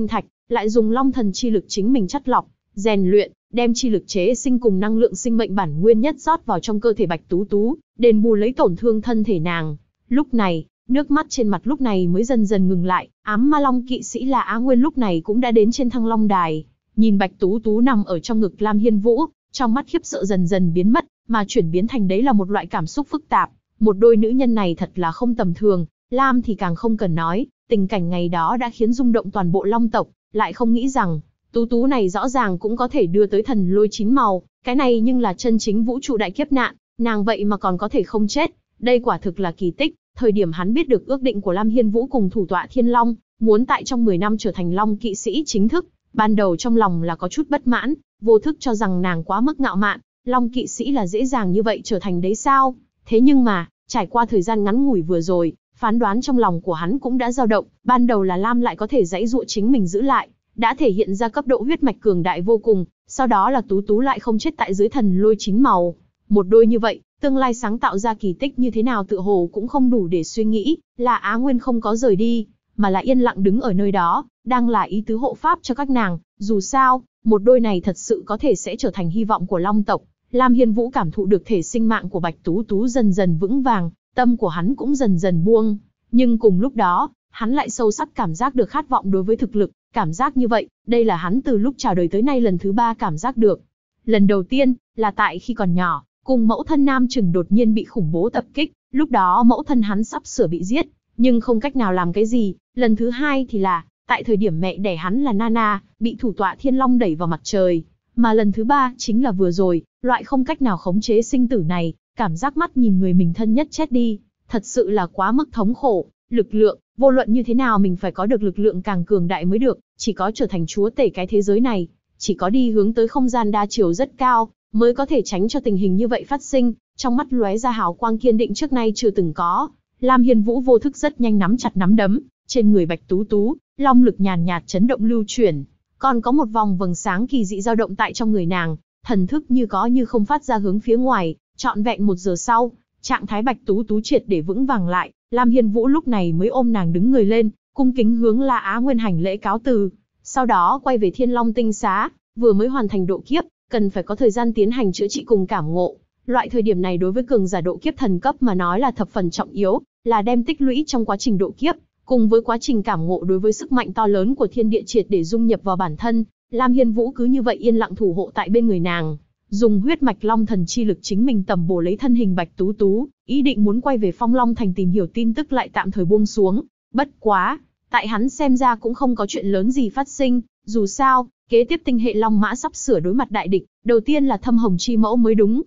lại dùng long thần chi lực chính mình chắt lọc, rèn luyện, đem chi lực chế sinh cùng năng lượng sinh mệnh bản nguyên nhất rót vào trong cơ thể Bạch Tú Tú, đền bù lấy tổn thương thân thể nàng. Lúc này, nước mắt trên mặt lúc này mới dần dần ngừng lại, ám ma long kỵ sĩ là Á Nguyên lúc này cũng đã đến trên Thăng Long Đài. Nhìn Bạch Tú Tú nằm ở trong ngực Lam Hiên Vũ, trong mắt khiếp sợ dần dần biến mất, mà chuyển biến thành đấy là một loại cảm xúc phức tạp. Một đôi nữ nhân này thật là không tầm thường, Lam thì càng không cần nói, tình cảnh ngày đó đã khiến rung động toàn bộ Long tộc, lại không nghĩ rằng, Tú Tú này rõ ràng cũng có thể đưa tới thần lôi 9 màu, cái này nhưng là chân chính vũ trụ đại kiếp nạn, nàng vậy mà còn có thể không chết, đây quả thực là kỳ tích. Thời điểm hắn biết được ước định của Lam Hiên Vũ cùng thủ tọa Thiên Long, muốn tại trong 10 năm trở thành Long kỵ sĩ chính thức, ban đầu trong lòng là có chút bất mãn, vô thức cho rằng nàng quá mức ngạo mạn, Long kỵ sĩ là dễ dàng như vậy trở thành đấy sao? Thế nhưng mà, trải qua thời gian ngắn ngủi vừa rồi, phán đoán trong lòng của hắn cũng đã dao động, ban đầu là Lam lại có thể giãy giụa chính mình giữ lại, đã thể hiện ra cấp độ huyết mạch cường đại vô cùng, sau đó là Tú Tú lại không chết tại dưới thần lôi 9 màu. Một đôi như vậy, tương lai sáng tạo ra kỳ tích như thế nào tựa hồ cũng không đủ để suy nghĩ, là Á Nguyên không có rời đi, mà là yên lặng đứng ở nơi đó, đang là ý tứ hộ pháp cho các nàng, dù sao, một đôi này thật sự có thể sẽ trở thành hy vọng của Long tộc. Lam Hiên Vũ cảm thụ được thể sinh mạng của Bạch Tú Tú dần dần vững vàng, tâm của hắn cũng dần dần buông, nhưng cùng lúc đó, hắn lại sâu sắc cảm giác được khát vọng đối với thực lực, cảm giác như vậy, đây là hắn từ lúc chào đời tới nay lần thứ 3 cảm giác được. Lần đầu tiên, là tại khi còn nhỏ, cùng mẫu thân Nam Trừng đột nhiên bị khủng bố tập kích, lúc đó mẫu thân hắn sắp sửa bị giết, nhưng không cách nào làm cái gì. Lần thứ 2 thì là, tại thời điểm mẹ đẻ hắn là Nana, bị thủ tọa Thiên Long đẩy vào mặt trời. Mà lần thứ 3 chính là vừa rồi, loại không cách nào khống chế sinh tử này, cảm giác mắt nhìn người mình thân nhất chết đi, thật sự là quá mức thống khổ. Lực lượng, vô luận như thế nào mình phải có được lực lượng càng cường đại mới được, chỉ có trở thành chúa tể cái thế giới này, chỉ có đi hướng tới không gian đa chiều rất cao, mới có thể tránh cho tình hình như vậy phát sinh. Trong mắt lóe ra hào quang kiên định trước nay chưa từng có. Lam Hiên Vũ vô thức rất nhanh nắm chặt nắm đấm, trên người Bạch Tú Tú, long lực nhàn nhạt chấn động lưu chuyển, còn có một vòng vầng sáng kỳ dị dao động tại trong người nàng, thần thức như có như không phát ra hướng phía ngoài. Trọn vẹn 1 giờ sau, trạng thái Bạch Tú Tú triệt để vững vàng lại, Lam Hiên Vũ lúc này mới ôm nàng đứng người lên, cung kính hướng La Á Nguyên hành lễ cáo từ, sau đó quay về Thiên Long tinh xá. Vừa mới hoàn thành độ kiếp, cần phải có thời gian tiến hành chữa trị cùng cảm ngộ. Loại thời điểm này đối với cường giả độ kiếp thần cấp mà nói là thập phần trọng yếu, là đem tích lũy trong quá trình độ kiếp, cùng với quá trình cảm ngộ đối với sức mạnh to lớn của thiên địa triệt để dung nhập vào bản thân. Lam Hiên Vũ cứ như vậy yên lặng thủ hộ tại bên người nàng, dùng huyết mạch long thần chi lực chính mình tầm bổ lấy thân hình Bạch Tú Tú, ý định muốn quay về Phong Long Thành tìm hiểu tin tức lại tạm thời buông xuống. Bất quá, tại hắn xem ra cũng không có chuyện lớn gì phát sinh, dù sao, kế tiếp tinh hệ Long Mã sắp sửa đối mặt đại địch, đầu tiên là Thâm Hồng Chi Mẫu mới đúng.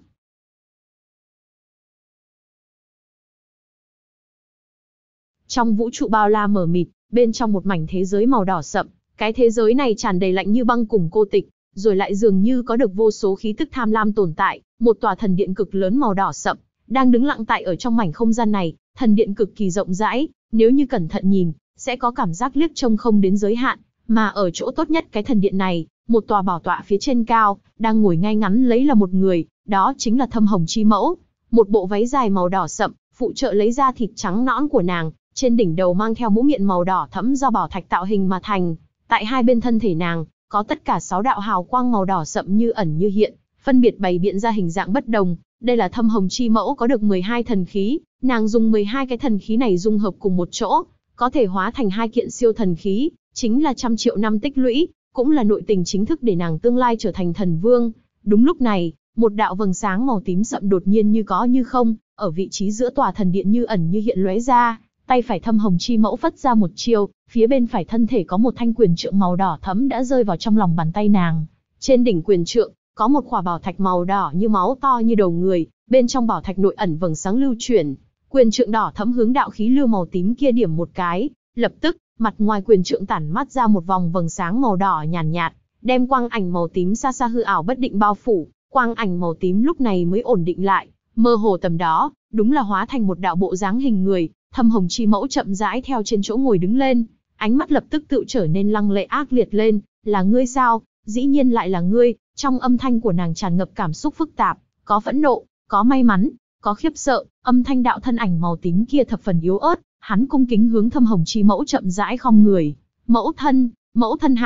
Trong vũ trụ bao la mờ mịt, bên trong một mảnh thế giới màu đỏ sậm, cái thế giới này tràn đầy lạnh như băng cùng cô tịch, rồi lại dường như có được vô số khí tức tham lam tồn tại. Một tòa thần điện cực lớn màu đỏ sậm đang đứng lặng tại ở trong mảnh không gian này. Thần điện cực kỳ rộng rãi, nếu như cẩn thận nhìn, sẽ có cảm giác liếc trông không đến giới hạn. Mà ở chỗ tốt nhất cái thần điện này, một tòa bảo tọa phía trên cao, đang ngồi ngay ngắn lấy là một người, đó chính là Thâm Hồng Chi Mẫu. Một bộ váy dài màu đỏ sậm, phụ trợ lấy da thịt trắng nõn của nàng, trên đỉnh đầu mang theo mũ miệng màu đỏ thẫm do bảo thạch tạo hình mà thành. Tại hai bên thân thể nàng, có tất cả 6 đạo hào quang màu đỏ sậm như ẩn như hiện, phân biệt bày biện ra hình dạng bất đồng. Đây là Thâm Hồng Chi Mẫu có được 12 thần khí, nàng dùng 12 cái thần khí này dung hợp cùng một chỗ, có thể hóa thành 2 kiện siêu thần khí, chính là 100 triệu năm tích lũy, cũng là nội tình chính thức để nàng tương lai trở thành thần vương. Đúng lúc này, một đạo vầng sáng màu tím sậm đột nhiên như có như không, ở vị trí giữa tòa thần điện như ẩn như hiện lóe ra. Tay phải Thâm Hồng Chi Mẫu phất ra một chiêu, phía bên phải thân thể có một thanh quyền trượng màu đỏ thẫm đã rơi vào trong lòng bàn tay nàng. Trên đỉnh quyền trượng, có một khỏa bảo thạch màu đỏ như máu to như đầu người, bên trong bảo thạch nội ẩn vầng sáng lưu chuyển. Quyền trượng đỏ thẫm hướng đạo khí lưu màu tím kia điểm một cái, lập tức, mặt ngoài quyền trượng tản mát ra một vòng vầng sáng màu đỏ nhàn nhạt, đem quang ảnh màu tím xa xa hư ảo bất định bao phủ. Quang ảnh màu tím lúc này mới ổn định lại, mơ hồ tầm đó, đúng là hóa thành một đạo bộ dáng hình người. Thâm Hồng Chi Mẫu chậm rãi theo trên chỗ ngồi đứng lên, ánh mắt lập tức tự trở nên lăng lệ ác liệt lên. Là ngươi sao? Dĩ nhiên lại là ngươi. Trong âm thanh của nàng tràn ngập cảm xúc phức tạp, có phẫn nộ, có may mắn, có khiếp sợ. Âm thanh đạo thân ảnh màu tím kia thập phần yếu ớt, hắn cung kính hướng Thâm Hồng Chi Mẫu chậm rãi khom người. Mẫu thân hả?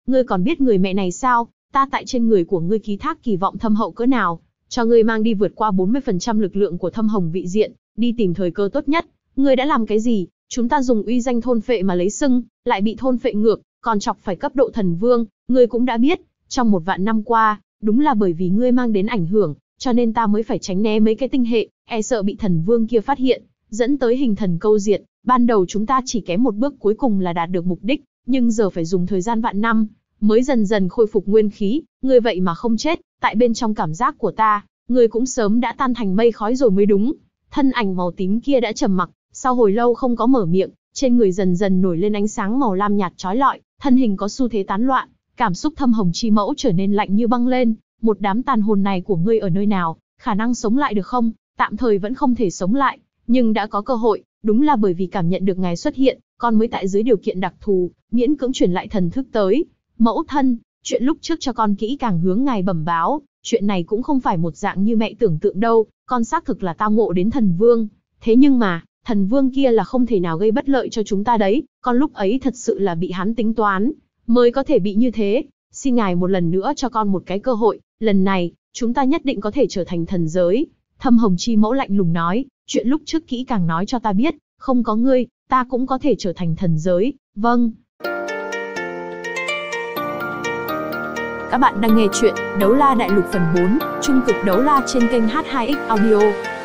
Ngươi còn biết người mẹ này sao? Ta tại trên người của ngươi ký thác kỳ vọng thâm hậu cỡ nào, cho ngươi mang đi vượt qua 40% lực lượng của thâm hồng vị diện, đi tìm thời cơ tốt nhất. Ngươi đã làm cái gì? Chúng ta dùng uy danh thôn phệ mà lấy sưng, lại bị thôn phệ ngược, còn chọc phải cấp độ thần vương, ngươi cũng đã biết. Trong 1 vạn năm qua, đúng là bởi vì ngươi mang đến ảnh hưởng, cho nên ta mới phải tránh né mấy cái tinh hệ, e sợ bị thần vương kia phát hiện, dẫn tới hình thần câu diệt. Ban đầu chúng ta chỉ kém một bước cuối cùng là đạt được mục đích, nhưng giờ phải dùng thời gian vạn năm, mới dần dần khôi phục nguyên khí. Ngươi vậy mà không chết, tại bên trong cảm giác của ta, ngươi cũng sớm đã tan thành mây khói rồi mới đúng. Thân ảnh màu tím kia đã trầm mặc, sau hồi lâu không có mở miệng, trên người dần dần nổi lên ánh sáng màu lam nhạt chói lọi, thân hình có xu thế tán loạn, cảm xúc thâm hồng chi mẫu trở nên lạnh như băng lên. Một đám tàn hồn này của ngươi ở nơi nào, khả năng sống lại được không? Tạm thời vẫn không thể sống lại, nhưng đã có cơ hội, đúng là bởi vì cảm nhận được ngài xuất hiện, con mới tại dưới điều kiện đặc thù, miễn cưỡng truyền lại thần thức tới. Mẫu thân, chuyện lúc trước cho con kỹ càng hướng ngài bẩm báo, chuyện này cũng không phải một dạng như mẹ tưởng tượng đâu, con xác thực là tao ngộ đến thần vương. Thế nhưng mà, thần vương kia là không thể nào gây bất lợi cho chúng ta đấy, con lúc ấy thật sự là bị hắn tính toán, mới có thể bị như thế. Xin ngài một lần nữa cho con một cái cơ hội, lần này, chúng ta nhất định có thể trở thành thần giới. Thâm hồng chi mẫu lạnh lùng nói, chuyện lúc trước kỹ càng nói cho ta biết, không có ngươi, ta cũng có thể trở thành thần giới. Vâng. Các bạn đang nghe chuyện Đấu La Đại Lục phần 4, Trung cực đấu la trên kênh H2X Audio.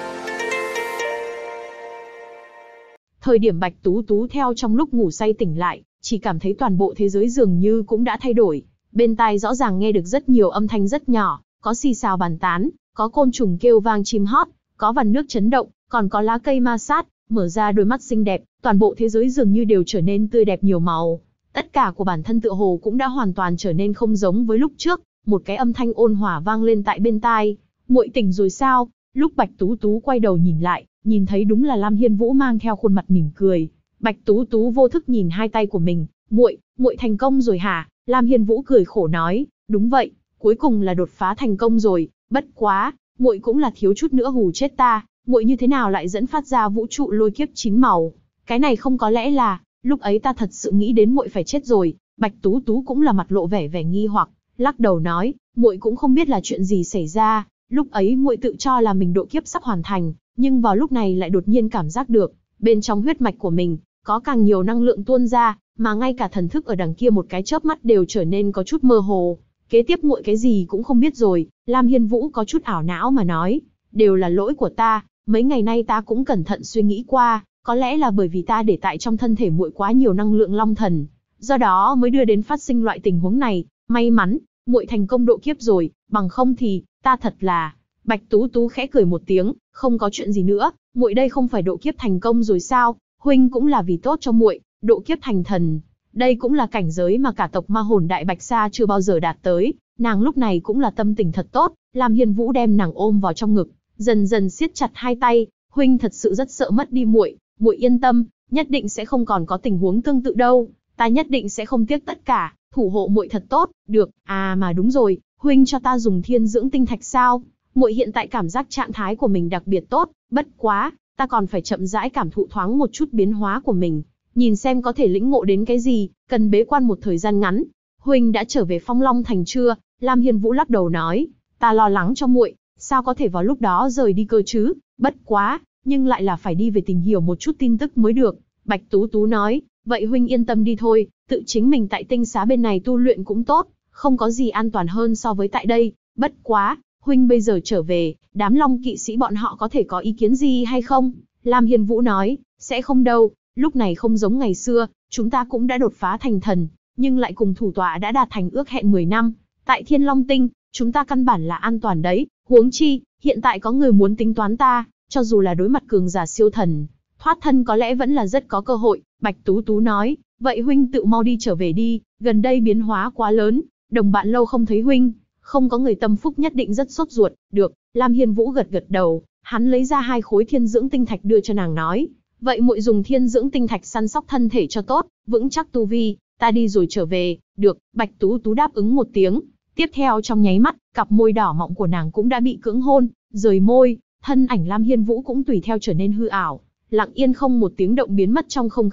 Thời điểm Bạch Tú Tú theo trong lúc ngủ say tỉnh lại, chỉ cảm thấy toàn bộ thế giới dường như cũng đã thay đổi. Bên tai rõ ràng nghe được rất nhiều âm thanh rất nhỏ, có xì xào bàn tán, có côn trùng kêu vang chim hót, có vằn nước chấn động, còn có lá cây ma sát. Mở ra đôi mắt xinh đẹp, toàn bộ thế giới dường như đều trở nên tươi đẹp nhiều màu. Tất cả của bản thân tựa hồ cũng đã hoàn toàn trở nên không giống với lúc trước. Một cái âm thanh ôn hòa vang lên tại bên tai. Muội tỉnh rồi sao? Lúc Bạch Tú Tú quay đầu nhìn lại, nhìn thấy đúng là Lam Hiên Vũ mang theo khuôn mặt mỉm cười. Bạch Tú Tú vô thức nhìn hai tay của mình, muội thành công rồi hả? Lam Hiên Vũ cười khổ nói, đúng vậy, cuối cùng là đột phá thành công rồi, bất quá, muội cũng là thiếu chút nữa hù chết ta, muội như thế nào lại dẫn phát ra vũ trụ lôi kiếp 9 màu? Cái này không có lẽ là, lúc ấy ta thật sự nghĩ đến muội phải chết rồi. Bạch Tú Tú cũng là mặt lộ vẻ nghi hoặc, lắc đầu nói, muội cũng không biết là chuyện gì xảy ra, lúc ấy muội tự cho là mình độ kiếp sắp hoàn thành, nhưng vào lúc này lại đột nhiên cảm giác được, bên trong huyết mạch của mình, có càng nhiều năng lượng tuôn ra, mà ngay cả thần thức ở đằng kia một cái chớp mắt đều trở nên có chút mơ hồ. Kế tiếp muội cái gì cũng không biết rồi. Lam Hiên Vũ có chút ảo não mà nói, đều là lỗi của ta, mấy ngày nay ta cũng cẩn thận suy nghĩ qua, có lẽ là bởi vì ta để tại trong thân thể muội quá nhiều năng lượng long thần, do đó mới đưa đến phát sinh loại tình huống này. May mắn, muội thành công độ kiếp rồi, bằng không thì, ta thật là... Bạch Tú Tú khẽ cười một tiếng, không có chuyện gì nữa, muội đây không phải độ kiếp thành công rồi sao? Huynh cũng là vì tốt cho muội, độ kiếp thành thần. Đây cũng là cảnh giới mà cả tộc ma hồn Đại Bạch Sa chưa bao giờ đạt tới. Nàng lúc này cũng là tâm tình thật tốt, Lam Hiên Vũ đem nàng ôm vào trong ngực, dần dần siết chặt hai tay. Huynh thật sự rất sợ mất đi muội, muội yên tâm, nhất định sẽ không còn có tình huống tương tự đâu. Ta nhất định sẽ không tiếc tất cả, thủ hộ muội thật tốt. Được, à mà đúng rồi, huynh cho ta dùng thiên dưỡng tinh thạch sao? Muội hiện tại cảm giác trạng thái của mình đặc biệt tốt, bất quá, ta còn phải chậm rãi cảm thụ thoáng một chút biến hóa của mình, nhìn xem có thể lĩnh ngộ đến cái gì, cần bế quan một thời gian ngắn. Huynh đã trở về Phong Long Thành chưa? Lam Hiên Vũ lắc đầu nói, ta lo lắng cho muội, sao có thể vào lúc đó rời đi cơ chứ? Bất quá, nhưng lại là phải đi về tìm hiểu một chút tin tức mới được. Bạch Tú Tú nói, vậy huynh yên tâm đi thôi, tự chính mình tại tinh xá bên này tu luyện cũng tốt, không có gì an toàn hơn so với tại đây. Bất quá, huynh bây giờ trở về, đám Long kỵ sĩ bọn họ có thể có ý kiến gì hay không? Lam Hiên Vũ nói, sẽ không đâu, lúc này không giống ngày xưa, chúng ta cũng đã đột phá thành thần, nhưng lại cùng thủ tọa đã đạt thành ước hẹn 10 năm. Tại Thiên Long Tinh, chúng ta căn bản là an toàn đấy, huống chi, hiện tại có người muốn tính toán ta, cho dù là đối mặt cường giả siêu thần, thoát thân có lẽ vẫn là rất có cơ hội. Bạch Tú Tú nói, vậy huynh tự mau đi trở về đi, gần đây biến hóa quá lớn, đồng bạn lâu không thấy huynh, không có người tâm phúc nhất định rất sốt ruột. Được, Lam Hiên Vũ gật gật đầu, hắn lấy ra 2 khối thiên dưỡng tinh thạch đưa cho nàng nói, vậy muội dùng thiên dưỡng tinh thạch săn sóc thân thể cho tốt, vững chắc tu vi, ta đi rồi trở về. Được, Bạch Tú Tú đáp ứng một tiếng. Tiếp theo trong nháy mắt, cặp môi đỏ mọng của nàng cũng đã bị cưỡng hôn, rời môi, thân ảnh Lam Hiên Vũ cũng tùy theo trở nên hư ảo, lặng yên không một tiếng động biến mất trong không khí.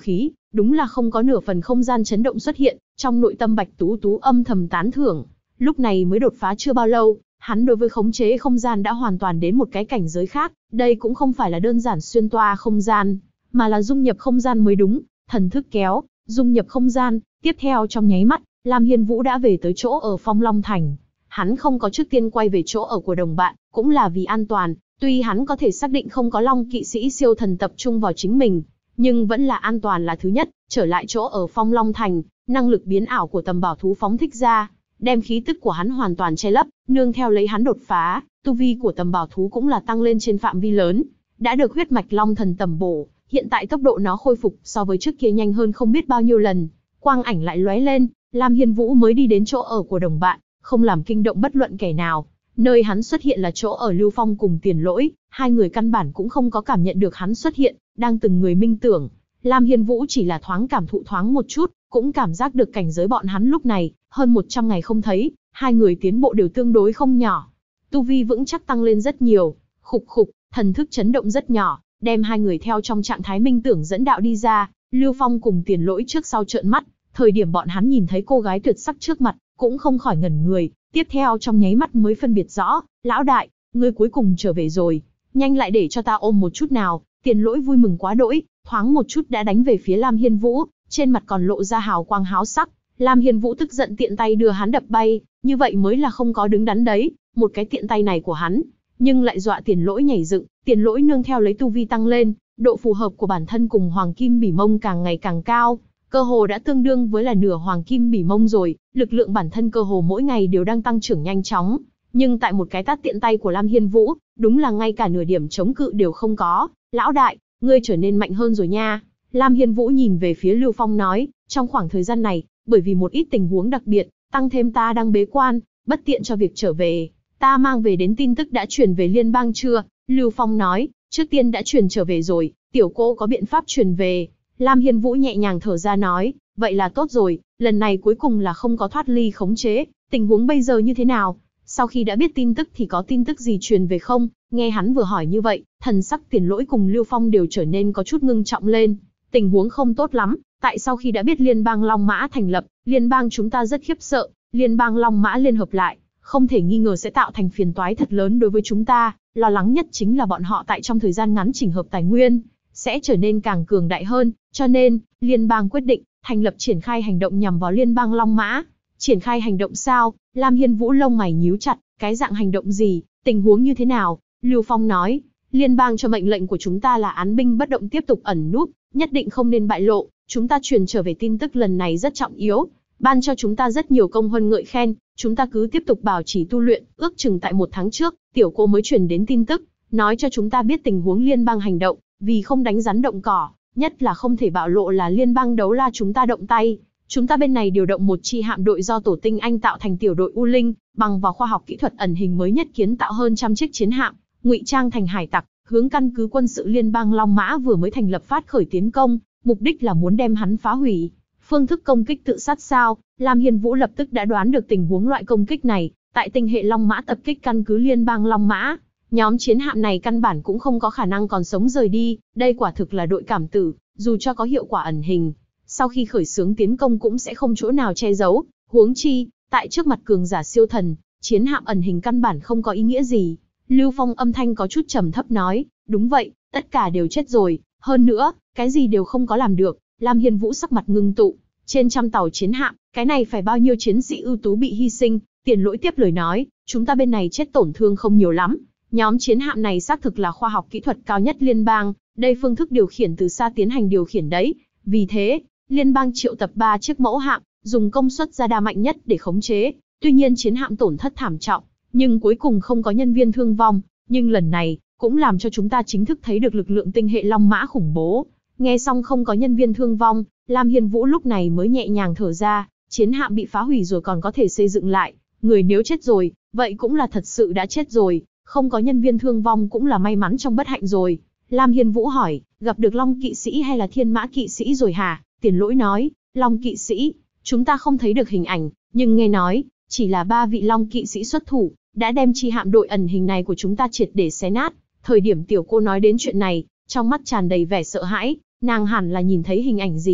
đúng là không có nửa phần không gian chấn động xuất hiện, trong nội tâm Bạch Tú Tú âm thầm tán thưởng. Lúc này mới đột phá chưa bao lâu, hắn đối với khống chế không gian đã hoàn toàn đến một cái cảnh giới khác, đây cũng không phải là đơn giản xuyên toa không gian, mà là dung nhập không gian mới đúng, thần thức kéo, dung nhập không gian, tiếp theo trong nháy mắt, Lam Hiên Vũ đã về tới chỗ ở Phong Long Thành. Hắn không có trước tiên quay về chỗ ở của đồng bạn, cũng là vì an toàn, tuy hắn có thể xác định không có Long kỵ sĩ siêu thần tập trung vào chính mình, nhưng vẫn là an toàn là thứ nhất. Trở lại chỗ ở Phong Long Thành, năng lực biến ảo của tầm bảo thú phóng thích ra, đem khí tức của hắn hoàn toàn che lấp, nương theo lấy hắn đột phá, tu vi của tầm bảo thú cũng là tăng lên trên phạm vi lớn, đã được huyết mạch Long thần tầm bổ, hiện tại tốc độ nó khôi phục so với trước kia nhanh hơn không biết bao nhiêu lần. Quang ảnh lại lóe lên, Lam Hiên Vũ mới đi đến chỗ ở của đồng bạn, không làm kinh động bất luận kẻ nào. Nơi hắn xuất hiện là chỗ ở Lưu Phong cùng Tiền Lỗi, hai người căn bản cũng không có cảm nhận được hắn xuất hiện, đang từng người minh tưởng. Lam Hiên Vũ chỉ là thoáng cảm thụ thoáng một chút, cũng cảm giác được cảnh giới bọn hắn lúc này, hơn 100 ngày không thấy, hai người tiến bộ đều tương đối không nhỏ. Tu vi vững chắc tăng lên rất nhiều, khục khục, thần thức chấn động rất nhỏ, đem hai người theo trong trạng thái minh tưởng dẫn đạo đi ra. Lưu Phong cùng Tiền Lỗi trước sau trợn mắt, thời điểm bọn hắn nhìn thấy cô gái tuyệt sắc trước mặt, cũng không khỏi ngẩn người, tiếp theo trong nháy mắt mới phân biệt rõ, lão đại, ngươi cuối cùng trở về rồi, nhanh lại để cho ta ôm một chút nào. Tiền Lỗi vui mừng quá đỗi, thoáng một chút đã đánh về phía Lam Hiên Vũ, trên mặt còn lộ ra hào quang háo sắc. Lam Hiên Vũ tức giận tiện tay đưa hắn đập bay, như vậy mới là không có đứng đắn đấy, một cái tiện tay này của hắn, nhưng lại dọa Tiền Lỗi nhảy dựng. Tiền Lỗi nương theo lấy tu vi tăng lên, độ phù hợp của bản thân cùng Hoàng Kim Bỉ Mông càng ngày càng cao, cơ hồ đã tương đương với là nửa Hoàng Kim Bỉ Mông rồi, lực lượng bản thân cơ hồ mỗi ngày đều đang tăng trưởng nhanh chóng, nhưng tại một cái tát tiện tay của Lam Hiên Vũ, đúng là ngay cả nửa điểm chống cự đều không có. Lão đại, ngươi trở nên mạnh hơn rồi nha. Lam Hiên Vũ nhìn về phía Lưu Phong nói, trong khoảng thời gian này, bởi vì một ít tình huống đặc biệt, tăng thêm ta đang bế quan, bất tiện cho việc trở về, ta mang về đến tin tức đã truyền về liên bang chưa? Lưu Phong nói, trước tiên đã truyền trở về rồi, tiểu cô có biện pháp truyền về. Lam Hiên Vũ nhẹ nhàng thở ra nói, vậy là tốt rồi, lần này cuối cùng là không có thoát ly khống chế, tình huống bây giờ như thế nào? Sau khi đã biết tin tức thì có tin tức gì truyền về không? Nghe hắn vừa hỏi như vậy, thần sắc Tiền Lỗi cùng Lưu Phong đều trở nên có chút ngưng trọng lên. Tình huống không tốt lắm, tại sau khi đã biết liên bang Long Mã thành lập, liên bang chúng ta rất khiếp sợ, liên bang Long Mã liên hợp lại, không thể nghi ngờ sẽ tạo thành phiền toái thật lớn đối với chúng ta, lo lắng nhất chính là bọn họ tại trong thời gian ngắn chỉnh hợp tài nguyên, sẽ trở nên càng cường đại hơn, cho nên, liên bang quyết định, thành lập triển khai hành động nhằm vào liên bang Long Mã. Triển khai hành động sao? Lam Hiên Vũ lông mày nhíu chặt, cái dạng hành động gì, tình huống như thế nào? Lưu Phong nói, liên bang cho mệnh lệnh của chúng ta là án binh bất động tiếp tục ẩn núp, nhất định không nên bại lộ, chúng ta truyền trở về tin tức lần này rất trọng yếu, ban cho chúng ta rất nhiều công huân ngợi khen, chúng ta cứ tiếp tục bảo trì tu luyện, ước chừng tại 1 tháng trước, tiểu cô mới truyền đến tin tức, nói cho chúng ta biết tình huống liên bang hành động, vì không đánh rắn động cỏ, nhất là không thể bạo lộ là liên bang đấu la chúng ta động tay. Chúng ta bên này điều động một chi hạm đội do tổ tinh anh tạo thành tiểu đội U Linh, bằng vào khoa học kỹ thuật ẩn hình mới nhất kiến tạo hơn 100 chiếc chiến hạm, ngụy trang thành hải tặc, hướng căn cứ quân sự liên bang Long Mã vừa mới thành lập phát khởi tiến công, mục đích là muốn đem hắn phá hủy. Phương thức công kích tự sát sao? Lam Hiên Vũ lập tức đã đoán được tình huống loại công kích này, tại tinh hệ Long Mã tập kích căn cứ liên bang Long Mã. Nhóm chiến hạm này căn bản cũng không có khả năng còn sống rời đi, đây quả thực là đội cảm tử, dù cho có hiệu quả ẩn hình, sau khi khởi xướng tiến công cũng sẽ không chỗ nào che giấu, huống chi, tại trước mặt cường giả siêu thần, chiến hạm ẩn hình căn bản không có ý nghĩa gì. Lưu Phong âm thanh có chút trầm thấp nói, đúng vậy, tất cả đều chết rồi, hơn nữa, cái gì đều không có làm được. Lam Hiên Vũ sắc mặt ngưng tụ, trên 100 tàu chiến hạm, cái này phải bao nhiêu chiến sĩ ưu tú bị hy sinh? Tiền Lỗi tiếp lời nói, chúng ta bên này chết tổn thương không nhiều lắm. Nhóm chiến hạm này xác thực là khoa học kỹ thuật cao nhất liên bang, đây phương thức điều khiển từ xa tiến hành điều khiển đấy. Vì thế, liên bang triệu tập 3 chiếc mẫu hạm, dùng công suất ra đa mạnh nhất để khống chế. Tuy nhiên chiến hạm tổn thất thảm trọng, nhưng cuối cùng không có nhân viên thương vong. Nhưng lần này, cũng làm cho chúng ta chính thức thấy được lực lượng tinh hệ Long Mã khủng bố. Nghe xong không có nhân viên thương vong, Lam Hiên Vũ lúc này mới nhẹ nhàng thở ra, chiến hạm bị phá hủy rồi còn có thể xây dựng lại. Người nếu chết rồi, vậy cũng là thật sự đã chết rồi, không có nhân viên thương vong cũng là may mắn trong bất hạnh rồi. Lam Hiên Vũ hỏi, gặp được Long kỵ sĩ hay là Thiên Mã kỵ sĩ rồi hả? Tiền Lỗi nói, Long kỵ sĩ, chúng ta không thấy được hình ảnh, nhưng nghe nói, chỉ là 3 vị Long kỵ sĩ xuất thủ, đã đem chi hạm đội ẩn hình này của chúng ta triệt để xé nát. Thời điểm tiểu cô nói đến chuyện này, trong mắt tràn đầy vẻ sợ hãi, nàng hẳn là nhìn thấy hình ảnh gì.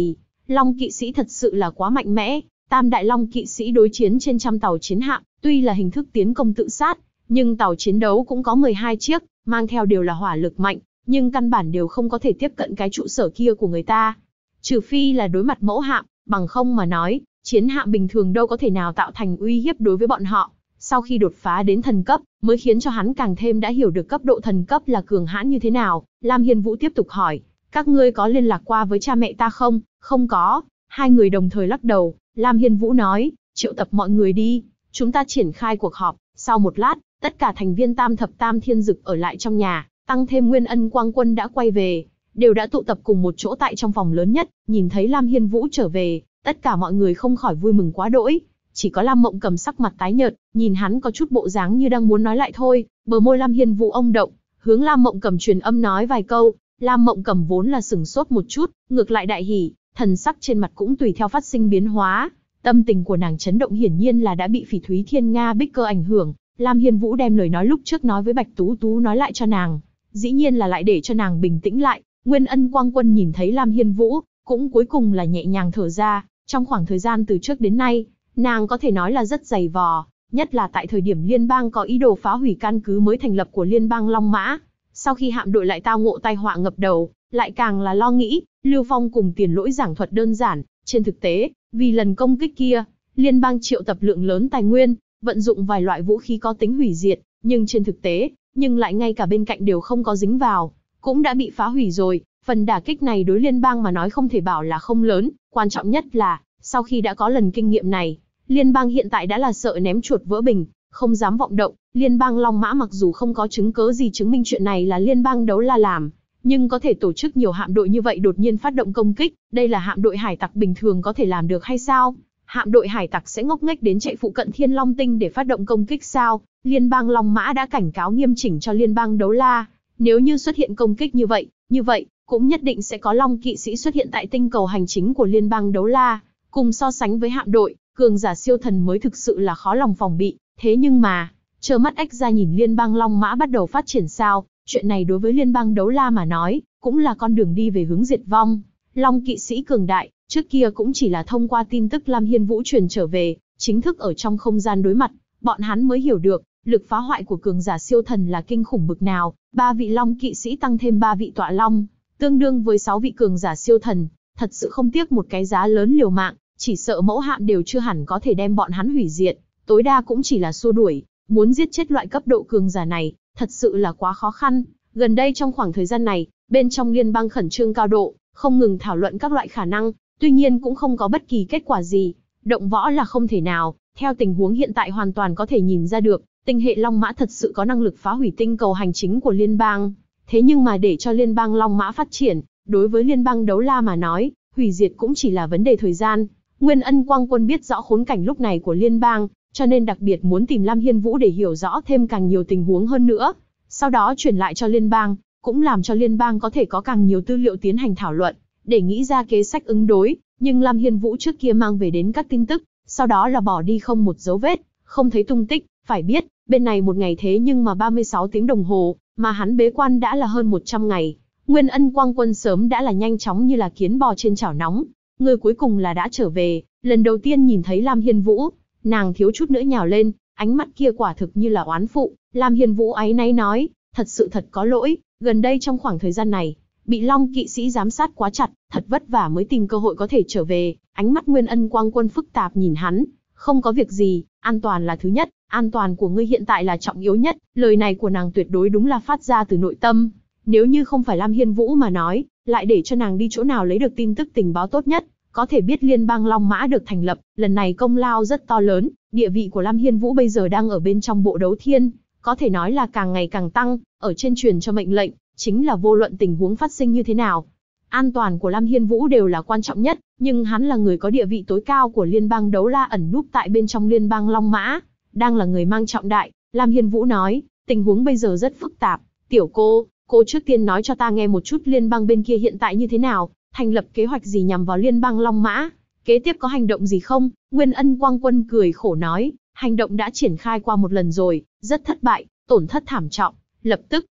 Long kỵ sĩ thật sự là quá mạnh mẽ. Tam đại Long kỵ sĩ đối chiến trên trăm tàu chiến hạm, tuy là hình thức tiến công tự sát, nhưng tàu chiến đấu cũng có 12 chiếc, mang theo đều là hỏa lực mạnh, nhưng căn bản đều không có thể tiếp cận cái trụ sở kia của người ta. Trừ phi là đối mặt mẫu hạm, bằng không mà nói, chiến hạm bình thường đâu có thể nào tạo thành uy hiếp đối với bọn họ. Sau khi đột phá đến thần cấp, mới khiến cho hắn càng thêm đã hiểu được cấp độ thần cấp là cường hãn như thế nào. Lam Hiên Vũ tiếp tục hỏi, các ngươi có liên lạc qua với cha mẹ ta không? Không có. Hai người đồng thời lắc đầu. Lam Hiên Vũ nói, triệu tập mọi người đi, chúng ta triển khai cuộc họp. Sau một lát, tất cả thành viên Tam Thập Tam Thiên Dực ở lại trong nhà, tăng thêm Nguyên Ân Quang Quân đã quay về, đều đã tụ tập cùng một chỗ tại trong phòng lớn nhất. Nhìn thấy Lam Hiên Vũ trở về, tất cả mọi người không khỏi vui mừng quá đỗi. Chỉ có Lam Mộng Cầm sắc mặt tái nhợt, nhìn hắn có chút bộ dáng như đang muốn nói lại thôi. Bờ môi Lam Hiên Vũ ông động, hướng Lam Mộng Cầm truyền âm nói vài câu. Lam Mộng Cầm vốn là sừng sốt một chút, ngược lại đại hỉ, thần sắc trên mặt cũng tùy theo phát sinh biến hóa. Tâm tình của nàng chấn động, hiển nhiên là đã bị Phỉ Thúy Thiên Nga Bích Cơ ảnh hưởng. Lam Hiên Vũ đem lời nói lúc trước nói với Bạch Tú Tú nói lại cho nàng, dĩ nhiên là lại để cho nàng bình tĩnh lại. Nguyên Ân Quang Quân nhìn thấy Lam Hiên Vũ, cũng cuối cùng là nhẹ nhàng thở ra. Trong khoảng thời gian từ trước đến nay, nàng có thể nói là rất dày vò, nhất là tại thời điểm liên bang có ý đồ phá hủy căn cứ mới thành lập của liên bang Long Mã. Sau khi hạm đội lại tao ngộ tai họa ngập đầu, lại càng là lo nghĩ. Lưu Phong cùng Tiền Lỗi giảng thuật đơn giản, trên thực tế, vì lần công kích kia, liên bang triệu tập lượng lớn tài nguyên, vận dụng vài loại vũ khí có tính hủy diệt, nhưng trên thực tế, lại ngay cả bên cạnh đều không có dính vào, cũng đã bị phá hủy rồi. Phần đả kích này đối liên bang mà nói không thể bảo là không lớn, quan trọng nhất là, sau khi đã có lần kinh nghiệm này, liên bang hiện tại đã là sợ ném chuột vỡ bình, không dám vọng động. Liên bang Long Mã mặc dù không có chứng cớ gì chứng minh chuyện này là liên bang Đấu La làm, nhưng có thể tổ chức nhiều hạm đội như vậy đột nhiên phát động công kích, đây là hạm đội hải tặc bình thường có thể làm được hay sao? Hạm đội hải tặc sẽ ngốc nghếch đến chạy phụ cận Thiên Long Tinh để phát động công kích sao? Liên bang Long Mã đã cảnh cáo nghiêm chỉnh cho liên bang Đấu La, nếu như xuất hiện công kích như vậy, cũng nhất định sẽ có Long kỵ sĩ xuất hiện tại tinh cầu hành chính của liên bang Đấu La. Cùng so sánh với hạm đội, cường giả siêu thần mới thực sự là khó lòng phòng bị. Thế nhưng mà, trơ mắt ếch ra nhìn liên bang Long Mã bắt đầu phát triển sao? Chuyện này đối với liên bang Đấu La mà nói, cũng là con đường đi về hướng diệt vong. Long kỵ sĩ cường đại, trước kia cũng chỉ là thông qua tin tức Lam Hiên Vũ truyền trở về, chính thức ở trong không gian đối mặt, bọn hắn mới hiểu được, lực phá hoại của cường giả siêu thần là kinh khủng bực nào. 3 vị Long kỵ sĩ tăng thêm 3 vị tọa Long, tương đương với 6 vị cường giả siêu thần, thật sự không tiếc một cái giá lớn liều mạng, chỉ sợ mẫu hạm đều chưa hẳn có thể đem bọn hắn hủy diệt, tối đa cũng chỉ là xua đuổi. Muốn giết chết loại cấp độ cường giả này, thật sự là quá khó khăn. Gần đây trong khoảng thời gian này, bên trong liên bang khẩn trương cao độ, không ngừng thảo luận các loại khả năng, tuy nhiên cũng không có bất kỳ kết quả gì. Động võ là không thể nào, theo tình huống hiện tại hoàn toàn có thể nhìn ra được, tinh hệ Long Mã thật sự có năng lực phá hủy tinh cầu hành chính của liên bang. Thế nhưng mà để cho liên bang Long Mã phát triển, đối với liên bang Đấu La mà nói, hủy diệt cũng chỉ là vấn đề thời gian. Nguyên Ân Quang Quân biết rõ khốn cảnh lúc này của liên bang, cho nên đặc biệt muốn tìm Lam Hiên Vũ để hiểu rõ thêm càng nhiều tình huống hơn nữa, sau đó truyền lại cho liên bang, cũng làm cho liên bang có thể có càng nhiều tư liệu tiến hành thảo luận, để nghĩ ra kế sách ứng đối. Nhưng Lam Hiên Vũ trước kia mang về đến các tin tức, sau đó là bỏ đi không một dấu vết, không thấy tung tích. Phải biết, bên này một ngày thế nhưng mà 36 tiếng đồng hồ, mà hắn bế quan đã là hơn 100 ngày. Nguyên Ân Quang Quân sớm đã là nhanh chóng như là kiến bò trên chảo nóng. Người cuối cùng là đã trở về, lần đầu tiên nhìn thấy Lam Hiên Vũ, nàng thiếu chút nữa nhào lên, ánh mắt kia quả thực như là oán phụ. Lam Hiên Vũ áy náy nói, thật có lỗi, gần đây trong khoảng thời gian này, bị Long kỵ sĩ giám sát quá chặt, thật vất vả mới tìm cơ hội có thể trở về. Ánh mắt Nguyên Ân Quang Quân phức tạp nhìn hắn, không có việc gì, an toàn là thứ nhất, an toàn của ngươi hiện tại là trọng yếu nhất. Lời này của nàng tuyệt đối đúng là phát ra từ nội tâm. Nếu như không phải Lam Hiên Vũ mà nói, lại để cho nàng đi chỗ nào lấy được tin tức tình báo tốt nhất, có thể biết liên bang Long Mã được thành lập, lần này công lao rất to lớn. Địa vị của Lam Hiên Vũ bây giờ đang ở bên trong bộ đấu thiên, có thể nói là càng ngày càng tăng, ở trên truyền cho mệnh lệnh, chính là vô luận tình huống phát sinh như thế nào, an toàn của Lam Hiên Vũ đều là quan trọng nhất. Nhưng hắn là người có địa vị tối cao của liên bang Đấu La ẩn núp tại bên trong liên bang Long Mã, đang là người mang trọng đại. Lam Hiên Vũ nói, tình huống bây giờ rất phức tạp, tiểu cô trước tiên nói cho ta nghe một chút liên bang bên kia hiện tại như thế nào, thành lập kế hoạch gì nhằm vào liên bang Long Mã, kế tiếp có hành động gì không? Nguyên Ân Quang Quân cười khổ nói, hành động đã triển khai qua một lần rồi, rất thất bại, tổn thất thảm trọng. Lập tức,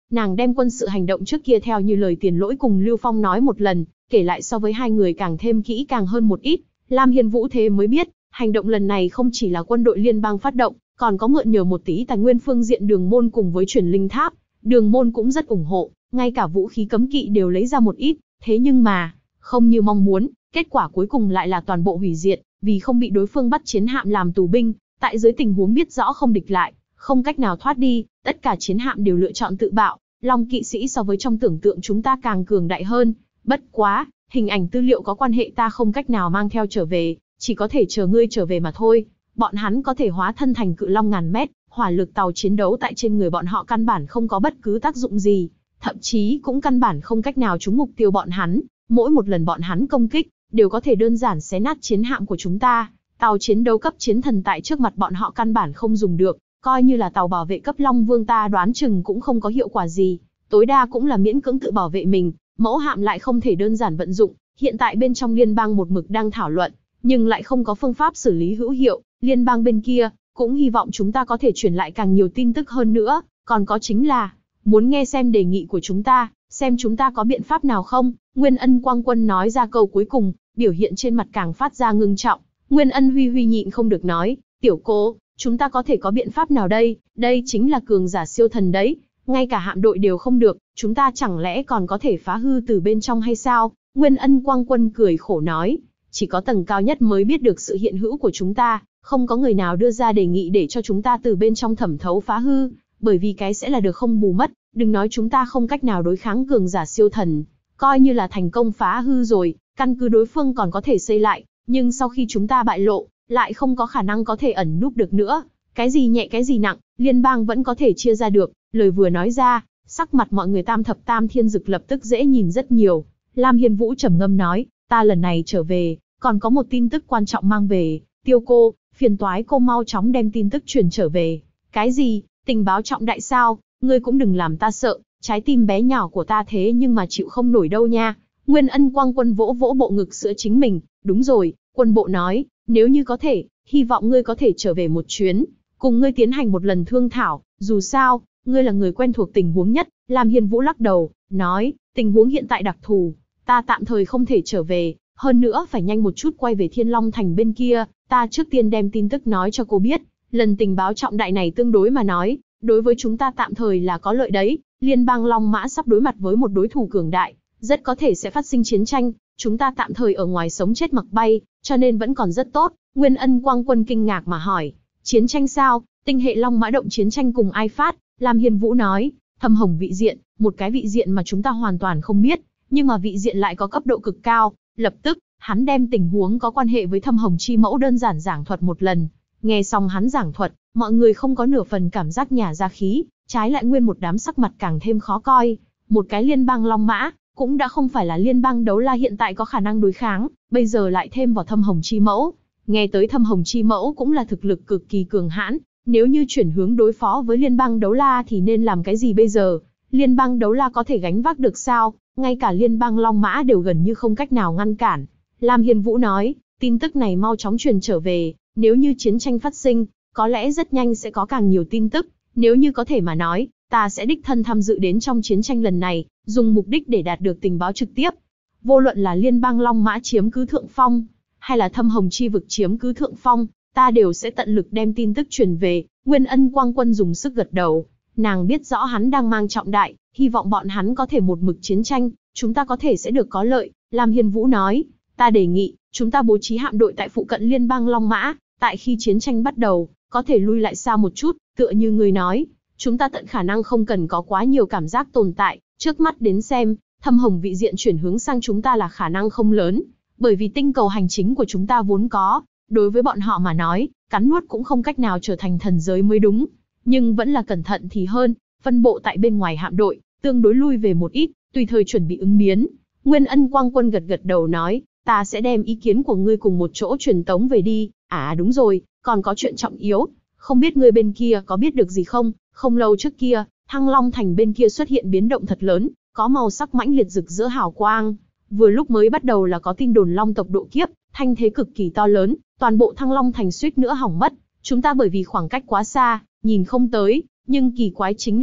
Nàng đem quân sự hành động trước kia theo như lời Tiền Lỗi cùng Lưu Phong nói một lần, kể lại so với hai người càng thêm kỹ càng hơn một ít. Lam Hiên Vũ thế mới biết, hành động lần này không chỉ là quân đội liên bang phát động, còn có mượn nhờ một tí tài nguyên phương diện Đường Môn cùng với Truyền Linh Tháp. Đường Môn cũng rất ủng hộ, ngay cả vũ khí cấm kỵ đều lấy ra một ít, thế nhưng mà, không như mong muốn, kết quả cuối cùng lại là toàn bộ hủy diệt, vì không bị đối phương bắt chiến hạm làm tù binh, tại dưới tình huống biết rõ không địch lại, không cách nào thoát đi, tất cả chiến hạm đều lựa chọn tự bạo. Long kỵ sĩ so với trong tưởng tượng chúng ta càng cường đại hơn, bất quá, hình ảnh tư liệu có quan hệ ta không cách nào mang theo trở về, chỉ có thể chờ ngươi trở về mà thôi. Bọn hắn có thể hóa thân thành cự long ngàn mét, hỏa lực tàu chiến đấu tại trên người bọn họ căn bản không có bất cứ tác dụng gì, thậm chí cũng căn bản không cách nào trúng mục tiêu bọn hắn. Mỗi một lần bọn hắn công kích, đều có thể đơn giản xé nát chiến hạm của chúng ta. Tàu chiến đấu cấp chiến thần tại trước mặt bọn họ căn bản không dùng được, coi như là tàu bảo vệ cấp Long Vương ta đoán chừng cũng không có hiệu quả gì, tối đa cũng là miễn cưỡng tự bảo vệ mình, mẫu hạm lại không thể đơn giản vận dụng. Hiện tại bên trong liên bang một mực đang thảo luận, nhưng lại không có phương pháp xử lý hữu hiệu. Liên bang bên kia cũng hy vọng chúng ta có thể truyền lại càng nhiều tin tức hơn nữa, còn có chính là muốn nghe xem đề nghị của chúng ta, xem chúng ta có biện pháp nào không. Nguyên Ân Quang Quân nói ra câu cuối cùng, biểu hiện trên mặt càng phát ra ngưng trọng. Nguyên Ân Huy Huy nhịn không được nói, tiểu cô, chúng ta có thể có biện pháp nào đây, đây chính là cường giả siêu thần đấy, ngay cả hạm đội đều không được, chúng ta chẳng lẽ còn có thể phá hư từ bên trong hay sao? Nguyên Ân Quang Quân cười khổ nói, chỉ có tầng cao nhất mới biết được sự hiện hữu của chúng ta, không có người nào đưa ra đề nghị để cho chúng ta từ bên trong thẩm thấu phá hư, bởi vì cái sẽ là được không bù mất, đừng nói chúng ta không cách nào đối kháng cường giả siêu thần, coi như là thành công phá hư rồi, căn cứ đối phương còn có thể xây lại, nhưng sau khi chúng ta bại lộ, lại không có khả năng có thể ẩn núp được nữa. Cái gì nhẹ cái gì nặng, liên bang vẫn có thể chia ra được. Lời vừa nói ra, sắc mặt mọi người Tam Thập Tam Thiên Dực lập tức dễ nhìn rất nhiều. Lam Hiên Vũ trầm ngâm nói, ta lần này trở về, còn có một tin tức quan trọng mang về. Tiêu cô, phiền toái cô mau chóng đem tin tức truyền trở về. Cái gì, tình báo trọng đại sao? Ngươi cũng đừng làm ta sợ, trái tim bé nhỏ của ta thế nhưng mà chịu không nổi đâu nha. Nguyên Ân Quang Quân vỗ vỗ bộ ngực sữa chính mình, đúng rồi, quân bộ nói, nếu như có thể, hy vọng ngươi có thể trở về một chuyến, cùng ngươi tiến hành một lần thương thảo, dù sao, ngươi là người quen thuộc tình huống nhất. Lam Hiên Vũ lắc đầu, nói, tình huống hiện tại đặc thù, ta tạm thời không thể trở về, hơn nữa phải nhanh một chút quay về Thiên Long Thành bên kia, ta trước tiên đem tin tức nói cho cô biết, lần tình báo trọng đại này tương đối mà nói, đối với chúng ta tạm thời là có lợi đấy, liên bang Long Mã sắp đối mặt với một đối thủ cường đại, rất có thể sẽ phát sinh chiến tranh, chúng ta tạm thời ở ngoài sống chết mặc bay, cho nên vẫn còn rất tốt. Nguyên Ân Quang Quân kinh ngạc mà hỏi, chiến tranh sao? Tinh hệ Long Mã động chiến tranh cùng ai phát? Lam Hiên Vũ nói, Thâm Hồng vị diện, một cái vị diện mà chúng ta hoàn toàn không biết, nhưng mà vị diện lại có cấp độ cực cao. Lập tức, hắn đem tình huống có quan hệ với Thâm Hồng chi mẫu đơn giản giảng thuật một lần. Nghe xong hắn giảng thuật, mọi người không có nửa phần cảm giác nhả ra khí, trái lại nguyên một đám sắc mặt càng thêm khó coi. Một cái liên bang Long Mã, cũng đã không phải là liên bang Đấu La hiện tại có khả năng đối kháng, bây giờ lại thêm vào Thâm Hồng chi mẫu. Nghe tới Thâm Hồng chi mẫu cũng là thực lực cực kỳ cường hãn, nếu như chuyển hướng đối phó với liên bang Đấu La thì nên làm cái gì bây giờ? Liên bang Đấu La có thể gánh vác được sao? Ngay cả liên bang Long Mã đều gần như không cách nào ngăn cản. Lam Hiên Vũ nói, tin tức này mau chóng truyền trở về, nếu như chiến tranh phát sinh, có lẽ rất nhanh sẽ có càng nhiều tin tức, nếu như có thể mà nói, ta sẽ đích thân tham dự đến trong chiến tranh lần này, dùng mục đích để đạt được tình báo trực tiếp. Vô luận là liên bang Long Mã chiếm cứ thượng phong, hay là Thâm Hồng chi vực chiếm cứ thượng phong, ta đều sẽ tận lực đem tin tức truyền về. Nguyên Ân Quang Quân dùng sức gật đầu, nàng biết rõ hắn đang mang trọng đại, hy vọng bọn hắn có thể một mực chiến tranh, chúng ta có thể sẽ được có lợi. Lam Hiên Vũ nói, ta đề nghị, chúng ta bố trí hạm đội tại phụ cận liên bang Long Mã, tại khi chiến tranh bắt đầu, có thể lui lại xa một chút, tựa như người nói, chúng ta tận khả năng không cần có quá nhiều cảm giác tồn tại, trước mắt đến xem, Thâm Hồng vị diện chuyển hướng sang chúng ta là khả năng không lớn, bởi vì tinh cầu hành chính của chúng ta vốn có, đối với bọn họ mà nói, cắn nuốt cũng không cách nào trở thành thần giới mới đúng, nhưng vẫn là cẩn thận thì hơn, phân bộ tại bên ngoài hạm đội, tương đối lui về một ít, tùy thời chuẩn bị ứng biến. Nguyên Ân Quang Quân gật gật đầu nói, ta sẽ đem ý kiến của ngươi cùng một chỗ truyền tống về đi. À đúng rồi, còn có chuyện trọng yếu, không biết ngươi bên kia có biết được gì không? Không lâu trước kia, Thăng Long Thành bên kia xuất hiện biến động thật lớn, có màu sắc mãnh liệt rực rỡ hào quang. Vừa lúc mới bắt đầu là có tin đồn Long tộc độ kiếp, thanh thế cực kỳ to lớn, toàn bộ Thăng Long Thành suýt nữa hỏng mất. Chúng ta bởi vì khoảng cách quá xa, nhìn không tới, nhưng kỳ quái chính là,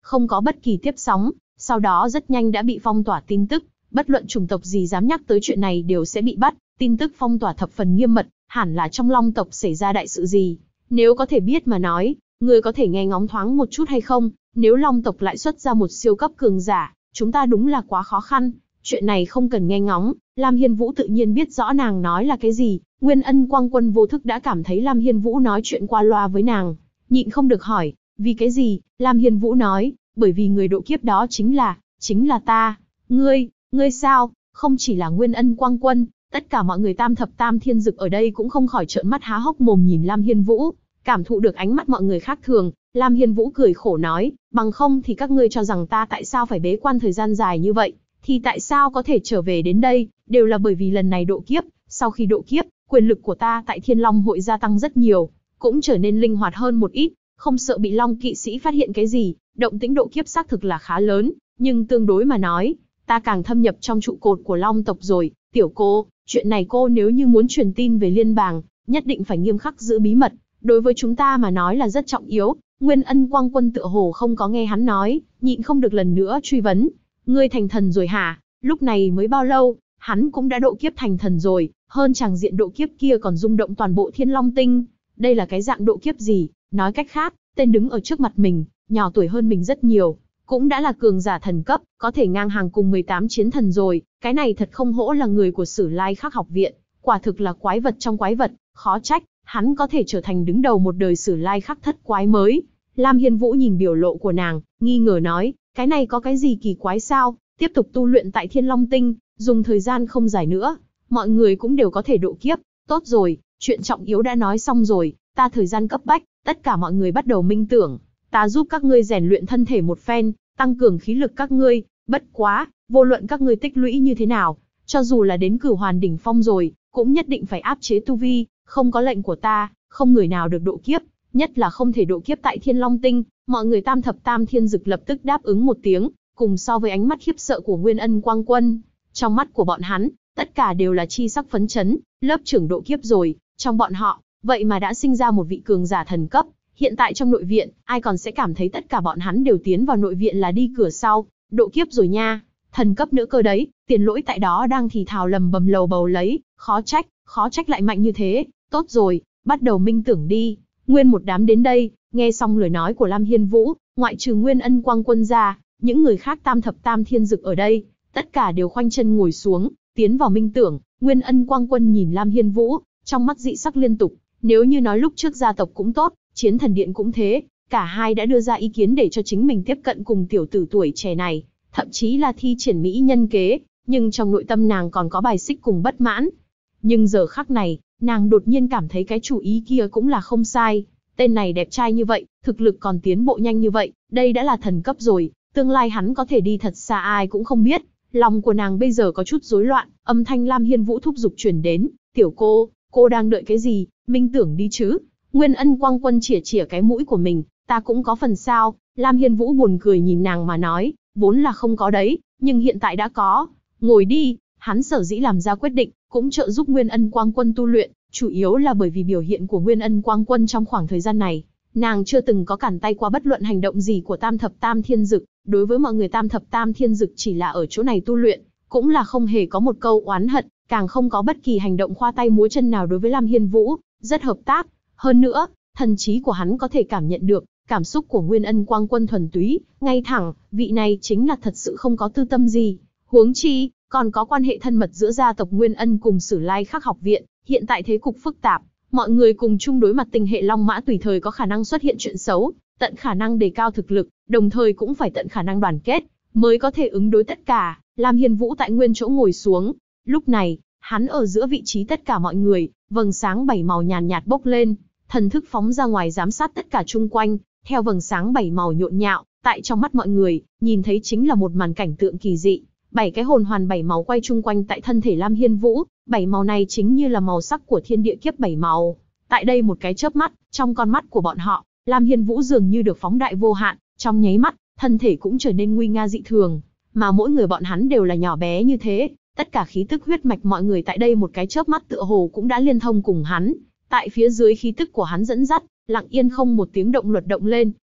không có bất kỳ tiếp sóng, sau đó rất nhanh đã bị phong tỏa tin tức, bất luận chủng tộc gì dám nhắc tới chuyện này đều sẽ bị bắt, tin tức phong tỏa thập phần nghiêm mật, hẳn là trong Long tộc xảy ra đại sự gì. Nếu có thể biết mà nói, người có thể nghe ngóng thoáng một chút hay không, nếu Long tộc lại xuất ra một siêu cấp cường giả, chúng ta đúng là quá khó khăn. Chuyện này không cần nghe ngóng, Lam Hiên Vũ tự nhiên biết rõ nàng nói là cái gì. Nguyên Ân Quang Quân vô thức đã cảm thấy Lam Hiên Vũ nói chuyện qua loa với nàng, nhịn không được hỏi, vì cái gì? Lam Hiên Vũ nói, bởi vì người độ kiếp đó chính là ta. Ngươi sao? Không chỉ là Nguyên Ân Quang Quân, tất cả mọi người Tam Thập Tam Thiên Dực ở đây cũng không khỏi trợn mắt há hốc mồm nhìn Lam Hiên Vũ, cảm thụ được ánh mắt mọi người khác thường. Lam Hiên Vũ cười khổ nói, bằng không thì các ngươi cho rằng ta tại sao phải bế quan thời gian dài như vậy, thì tại sao có thể trở về đến đây, đều là bởi vì lần này độ kiếp. Sau khi độ kiếp, quyền lực của ta tại Thiên Long hội gia tăng rất nhiều, cũng trở nên linh hoạt hơn một ít, không sợ bị Long kỵ sĩ phát hiện cái gì. Động tĩnh độ kiếp xác thực là khá lớn, nhưng tương đối mà nói, ta càng thâm nhập trong trụ cột của Long tộc rồi. Tiểu cô, chuyện này cô nếu như muốn truyền tin về liên bang, nhất định phải nghiêm khắc giữ bí mật, đối với chúng ta mà nói là rất trọng yếu. Nguyên Ân Quang Quân tựa hồ không có nghe hắn nói, nhịn không được lần nữa truy vấn, ngươi thành thần rồi hả? Lúc này mới bao lâu, hắn cũng đã độ kiếp thành thần rồi, hơn chàng diện độ kiếp kia còn rung động toàn bộ Thiên Long Tinh. Đây là cái dạng độ kiếp gì? Nói cách khác, tên đứng ở trước mặt mình, nhỏ tuổi hơn mình rất nhiều, cũng đã là cường giả thần cấp, có thể ngang hàng cùng 18 chiến thần rồi. Cái này thật không hổ là người của Sử Lai Khắc học viện, quả thực là quái vật trong quái vật, khó trách hắn có thể trở thành đứng đầu một đời Sử Lai Khắc thất quái mới. Lam Hiên Vũ nhìn biểu lộ của nàng, nghi ngờ nói, cái này có cái gì kỳ quái sao? Tiếp tục tu luyện tại Thiên Long Tinh, dùng thời gian không dài nữa, mọi người cũng đều có thể độ kiếp. Tốt rồi, chuyện trọng yếu đã nói xong rồi, ta thời gian cấp bách, tất cả mọi người bắt đầu minh tưởng, ta giúp các ngươi rèn luyện thân thể một phen, tăng cường khí lực các ngươi. Bất quá, vô luận các ngươi tích lũy như thế nào, cho dù là đến Cửu Hoàn đỉnh phong rồi, cũng nhất định phải áp chế tu vi, không có lệnh của ta, không người nào được độ kiếp, nhất là không thể độ kiếp tại Thiên Long Tinh. Mọi người Tam Thập Tam Thiên Dực lập tức đáp ứng một tiếng, cùng so với ánh mắt khiếp sợ của Nguyên Ân Quang Quân, trong mắt của bọn hắn, tất cả đều là chi sắc phấn chấn. Lớp trưởng độ kiếp rồi, trong bọn họ, vậy mà đã sinh ra một vị cường giả thần cấp. Hiện tại trong nội viện, ai còn sẽ cảm thấy tất cả bọn hắn đều tiến vào nội viện là đi cửa sau, độ kiếp rồi nha, thần cấp nữa cơ đấy. Tiền Lỗi tại đó đang thì thào lầm bầm lầu bầu lấy, khó trách lại mạnh như thế. Tốt rồi, bắt đầu minh tưởng đi. Nguyên một đám đến đây, nghe xong lời nói của Lam Hiên Vũ, ngoại trừ Nguyên Ân Quang Quân ra, những người khác Tam Thập Tam Thiên Dực ở đây, tất cả đều khoanh chân ngồi xuống, tiến vào minh tưởng. Nguyên Ân Quang Quân nhìn Lam Hiên Vũ, trong mắt dị sắc liên tục. Nếu như nói lúc trước gia tộc cũng tốt, Chiến Thần Điện cũng thế, cả hai đã đưa ra ý kiến để cho chính mình tiếp cận cùng tiểu tử tuổi trẻ này, thậm chí là thi triển mỹ nhân kế, nhưng trong nội tâm nàng còn có bài xích cùng bất mãn. Nhưng giờ khắc này, nàng đột nhiên cảm thấy cái chủ ý kia cũng là không sai. Tên này đẹp trai như vậy, thực lực còn tiến bộ nhanh như vậy, đây đã là thần cấp rồi, tương lai hắn có thể đi thật xa ai cũng không biết. Lòng của nàng bây giờ có chút rối loạn, âm thanh Lam Hiên Vũ thúc giục truyền đến, tiểu cô đang đợi cái gì, minh tưởng đi chứ. Nguyên Ân Quang Quân chỉa cái mũi của mình, ta cũng có phần sao. Lam Hiên Vũ buồn cười nhìn nàng mà nói, vốn là không có đấy, nhưng hiện tại đã có. Ngồi đi. Hắn sở dĩ làm ra quyết định, cũng trợ giúp Nguyên Ân Quang Quân tu luyện, chủ yếu là bởi vì biểu hiện của Nguyên Ân Quang Quân trong khoảng thời gian này. Nàng chưa từng có cản tay qua bất luận hành động gì của Tam Thập Tam Thiên Dực, đối với mọi người Tam Thập Tam Thiên Dực chỉ là ở chỗ này tu luyện, cũng là không hề có một câu oán hận, càng không có bất kỳ hành động khoa tay múa chân nào đối với Lam Hiên Vũ, rất hợp tác. Hơn nữa, thần trí của hắn có thể cảm nhận được, cảm xúc của Nguyên Ân Quang Quân thuần túy, ngay thẳng, vị này chính là thật sự không có tư tâm gì. Huống chi, còn có quan hệ thân mật giữa gia tộc Nguyên Ân cùng Sử Lai Khắc học viện, hiện tại thế cục phức tạp, mọi người cùng chung đối mặt tình hệ Long Mã tùy thời có khả năng xuất hiện chuyện xấu, tận khả năng đề cao thực lực, đồng thời cũng phải tận khả năng đoàn kết, mới có thể ứng đối tất cả. Lam Hiên Vũ tại nguyên chỗ ngồi xuống, lúc này, hắn ở giữa vị trí tất cả mọi người, vầng sáng 7 màu nhàn nhạt bốc lên, thần thức phóng ra ngoài giám sát tất cả chung quanh, theo vầng sáng 7 màu nhộn nhạo, tại trong mắt mọi người, nhìn thấy chính là một màn cảnh tượng kỳ dị. 7 cái hồn hoàn 7 màu quay chung quanh tại thân thể Lam Hiên Vũ, 7 màu này chính như là màu sắc của thiên địa kiếp 7 màu. Tại đây một cái chớp mắt, trong con mắt của bọn họ, Lam Hiên Vũ dường như được phóng đại vô hạn, trong nháy mắt, thân thể cũng trở nên nguy nga dị thường, mà mỗi người bọn hắn đều là nhỏ bé như thế, tất cả khí tức huyết mạch mọi người tại đây một cái chớp mắt tựa hồ cũng đã liên thông cùng hắn. Tại phía dưới khí tức của hắn dẫn dắt, lặng yên không một tiếng động luật động lên,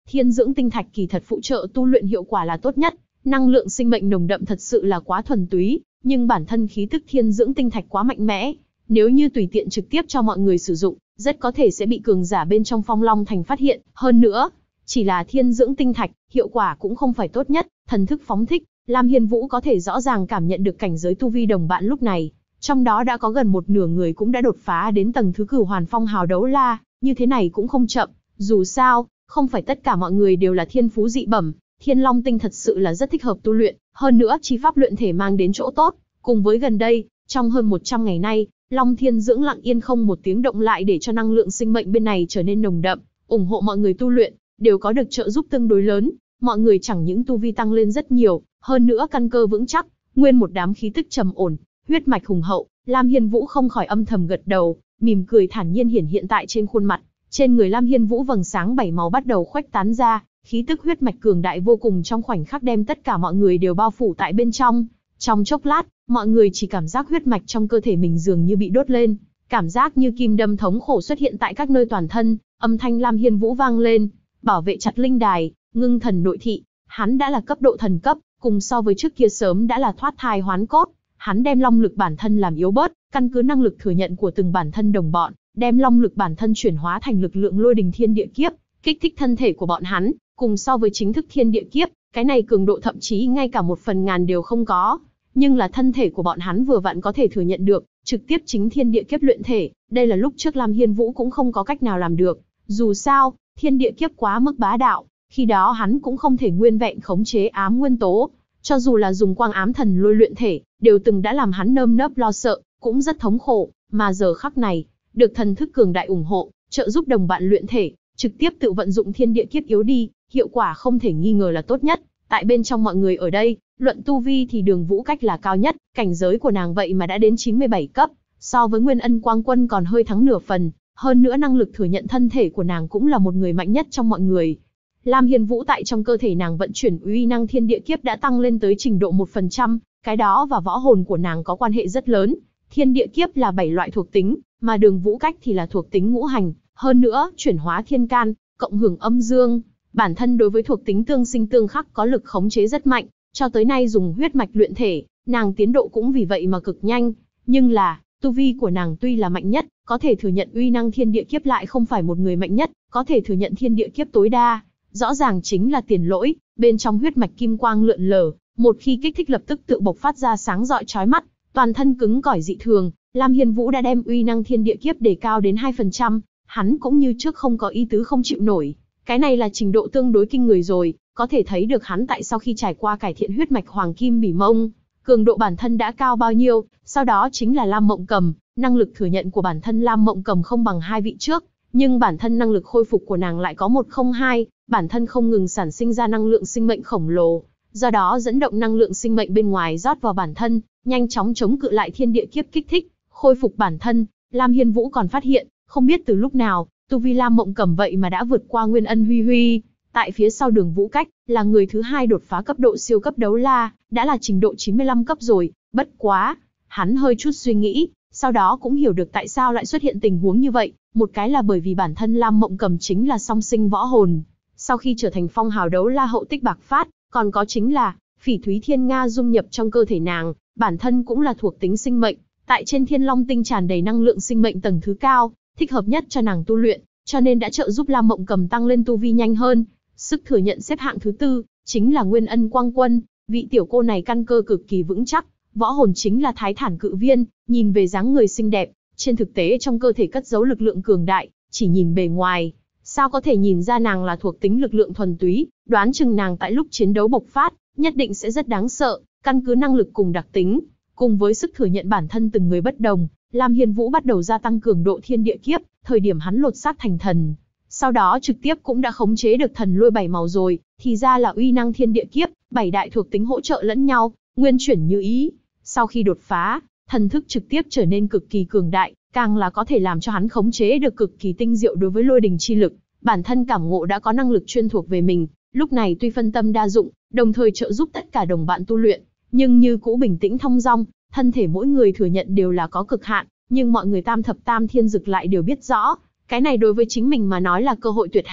Thiên dưỡng tinh thạch kỳ thật phụ trợ tu luyện hiệu quả là tốt nhất, năng lượng sinh mệnh nồng đậm thật sự là quá thuần túy, nhưng bản thân khí tức thiên dưỡng tinh thạch quá mạnh mẽ, nếu như tùy tiện trực tiếp cho mọi người sử dụng, rất có thể sẽ bị cường giả bên trong Phong Long Thành phát hiện, hơn nữa, chỉ là thiên dưỡng tinh thạch, hiệu quả cũng không phải tốt nhất, thần thức phóng thích, Lam Hiên Vũ có thể rõ ràng cảm nhận được cảnh giới tu vi đồng bạn lúc này, trong đó đã có gần một nửa người cũng đã đột phá đến tầng thứ Cửu Hoàn Phong Hào Đấu La, như thế này cũng không chậm, dù sao, không phải tất cả mọi người đều là thiên phú dị bẩm, Thiên Long tinh thật sự là rất thích hợp tu luyện, hơn nữa chi pháp luyện thể mang đến chỗ tốt, cùng với gần đây, trong hơn 100 ngày nay, Long Thiên dưỡng lặng yên không một tiếng động lại để cho năng lượng sinh mệnh bên này trở nên nồng đậm, ủng hộ mọi người tu luyện, đều có được trợ giúp tương đối lớn, mọi người chẳng những tu vi tăng lên rất nhiều, hơn nữa căn cơ vững chắc, nguyên một đám khí tức trầm ổn, huyết mạch hùng hậu, Lam Hiên Vũ không khỏi âm thầm gật đầu, mỉm cười thản nhiên hiển hiện tại trên khuôn mặt. Trên người Lam Hiên Vũ vầng sáng 7 màu bắt đầu khuếch tán ra, khí tức huyết mạch cường đại vô cùng trong khoảnh khắc đem tất cả mọi người đều bao phủ tại bên trong. Trong chốc lát, mọi người chỉ cảm giác huyết mạch trong cơ thể mình dường như bị đốt lên, cảm giác như kim đâm thống khổ xuất hiện tại các nơi toàn thân, âm thanh Lam Hiên Vũ vang lên, bảo vệ chặt linh đài, ngưng thần nội thị, hắn đã là cấp độ thần cấp, cùng so với trước kia sớm đã là thoát thai hoán cốt, hắn đem long lực bản thân làm yếu bớt, căn cứ năng lực thừa nhận của từng bản thân đồng bọn, đem long lực bản thân chuyển hóa thành lực lượng lôi đình thiên địa kiếp, kích thích thân thể của bọn hắn, cùng so với chính thức thiên địa kiếp, cái này cường độ thậm chí ngay cả 1/1000 đều không có, nhưng là thân thể của bọn hắn vừa vặn có thể thừa nhận được, trực tiếp chính thiên địa kiếp luyện thể, đây là lúc trước Lam Hiên Vũ cũng không có cách nào làm được, dù sao, thiên địa kiếp quá mức bá đạo, khi đó hắn cũng không thể nguyên vẹn khống chế ám nguyên tố, cho dù là dùng quang ám thần lôi luyện thể, đều từng đã làm hắn nơm nớp lo sợ, cũng rất thống khổ, mà giờ khắc này, được thần thức cường đại ủng hộ, trợ giúp đồng bạn luyện thể, trực tiếp tự vận dụng thiên địa kiếp yếu đi, hiệu quả không thể nghi ngờ là tốt nhất. Tại bên trong mọi người ở đây, luận tu vi thì Đường Vũ Cách là cao nhất, cảnh giới của nàng vậy mà đã đến 97 cấp, so với Nguyên Ân Quang Quân còn hơi thắng nửa phần, hơn nữa năng lực thừa nhận thân thể của nàng cũng là một người mạnh nhất trong mọi người. Lam Hiên Vũ tại trong cơ thể nàng vận chuyển uy năng thiên địa kiếp đã tăng lên tới trình độ 1%, cái đó và võ hồn của nàng có quan hệ rất lớn. Thiên địa kiếp là 7 loại thuộc tính, mà Đường Vũ Cách thì là thuộc tính ngũ hành, hơn nữa, chuyển hóa thiên can, cộng hưởng âm dương, bản thân đối với thuộc tính tương sinh tương khắc có lực khống chế rất mạnh, cho tới nay dùng huyết mạch luyện thể, nàng tiến độ cũng vì vậy mà cực nhanh, nhưng là, tu vi của nàng tuy là mạnh nhất, có thể thừa nhận uy năng thiên địa kiếp lại không phải một người mạnh nhất, có thể thừa nhận thiên địa kiếp tối đa, rõ ràng chính là Tiền Lỗi, bên trong huyết mạch kim quang lượn lờ, một khi kích thích lập tức tự bộc phát ra sáng rọi chói mắt, toàn thân cứng cỏi dị thường, Lam Hiên Vũ đã đem uy năng thiên địa kiếp đề cao đến 2%, hắn cũng như trước không có ý tứ không chịu nổi. Cái này là trình độ tương đối kinh người rồi, có thể thấy được hắn tại sau khi trải qua cải thiện huyết mạch hoàng kim bỉ mông, cường độ bản thân đã cao bao nhiêu, sau đó chính là Lam Mộng Cầm, năng lực thừa nhận của bản thân Lam Mộng Cầm không bằng hai vị trước, nhưng bản thân năng lực khôi phục của nàng lại có 102, bản thân không ngừng sản sinh ra năng lượng sinh mệnh khổng lồ, do đó dẫn động năng lượng sinh mệnh bên ngoài rót vào bản thân, nhanh chóng chống cự lại thiên địa kiếp kích thích, khôi phục bản thân. Lam Hiên Vũ còn phát hiện, không biết từ lúc nào, tu vi Lam Mộng Cầm vậy mà đã vượt qua Nguyên Ân Huy Huy. Tại phía sau Đường Vũ Cách, là người thứ hai đột phá cấp độ siêu cấp đấu la, đã là trình độ 95 cấp rồi, bất quá. Hắn hơi chút suy nghĩ, sau đó cũng hiểu được tại sao lại xuất hiện tình huống như vậy. Một cái là bởi vì bản thân Lam Mộng Cầm chính là song sinh võ hồn. Sau khi trở thành phong hào đấu la hậu tích bạc phát, còn có chính là, Phỉ Thúy Thiên Nga dung nhập trong cơ thể nàng, bản thân cũng là thuộc tính sinh mệnh. Tại trên Thiên Long tinh tràn đầy năng lượng sinh mệnh tầng thứ cao, thích hợp nhất cho nàng tu luyện, cho nên đã trợ giúp Lam Mộng Cầm tăng lên tu vi nhanh hơn. Sức thừa nhận xếp hạng thứ tư, chính là Nguyên Ân Quang Quân, vị tiểu cô này căn cơ cực kỳ vững chắc, võ hồn chính là Thái Thản Cự Viên, nhìn về dáng người xinh đẹp, trên thực tế trong cơ thể cất giấu lực lượng cường đại, chỉ nhìn bề ngoài, sao có thể nhìn ra nàng là thuộc tính lực lượng thuần túy, đoán chừng nàng tại lúc chiến đấu bộc phát, nhất định sẽ rất đáng sợ, căn cứ năng lực cùng đặc tính, cùng với sức thừa nhận bản thân từng người bất đồng, Lam Hiên Vũ bắt đầu gia tăng cường độ thiên địa kiếp, thời điểm hắn lột xác thành thần. Sau đó trực tiếp cũng đã khống chế được thần lôi 7 màu rồi, thì ra là uy năng thiên địa kiếp, 7 đại thuộc tính hỗ trợ lẫn nhau, nguyên chuyển như ý. Sau khi đột phá, thần thức trực tiếp trở nên cực kỳ cường đại, càng là có thể làm cho hắn khống chế được cực kỳ tinh diệu đối với lôi đình chi lực. Bản thân cảm ngộ đã có năng lực chuyên thuộc về mình, lúc này tuy phân tâm đa dụng, đồng thời trợ giúp tất cả đồng bạn tu luyện, nhưng như cũ bình tĩnh thong dong, thân thể mỗi người thừa nhận đều là có cực hạn, nhưng mọi người tam thập tam thiên dực lại đều biết rõ. Cái này đối với chính mình mà nói là cơ hội tuyệt hảo,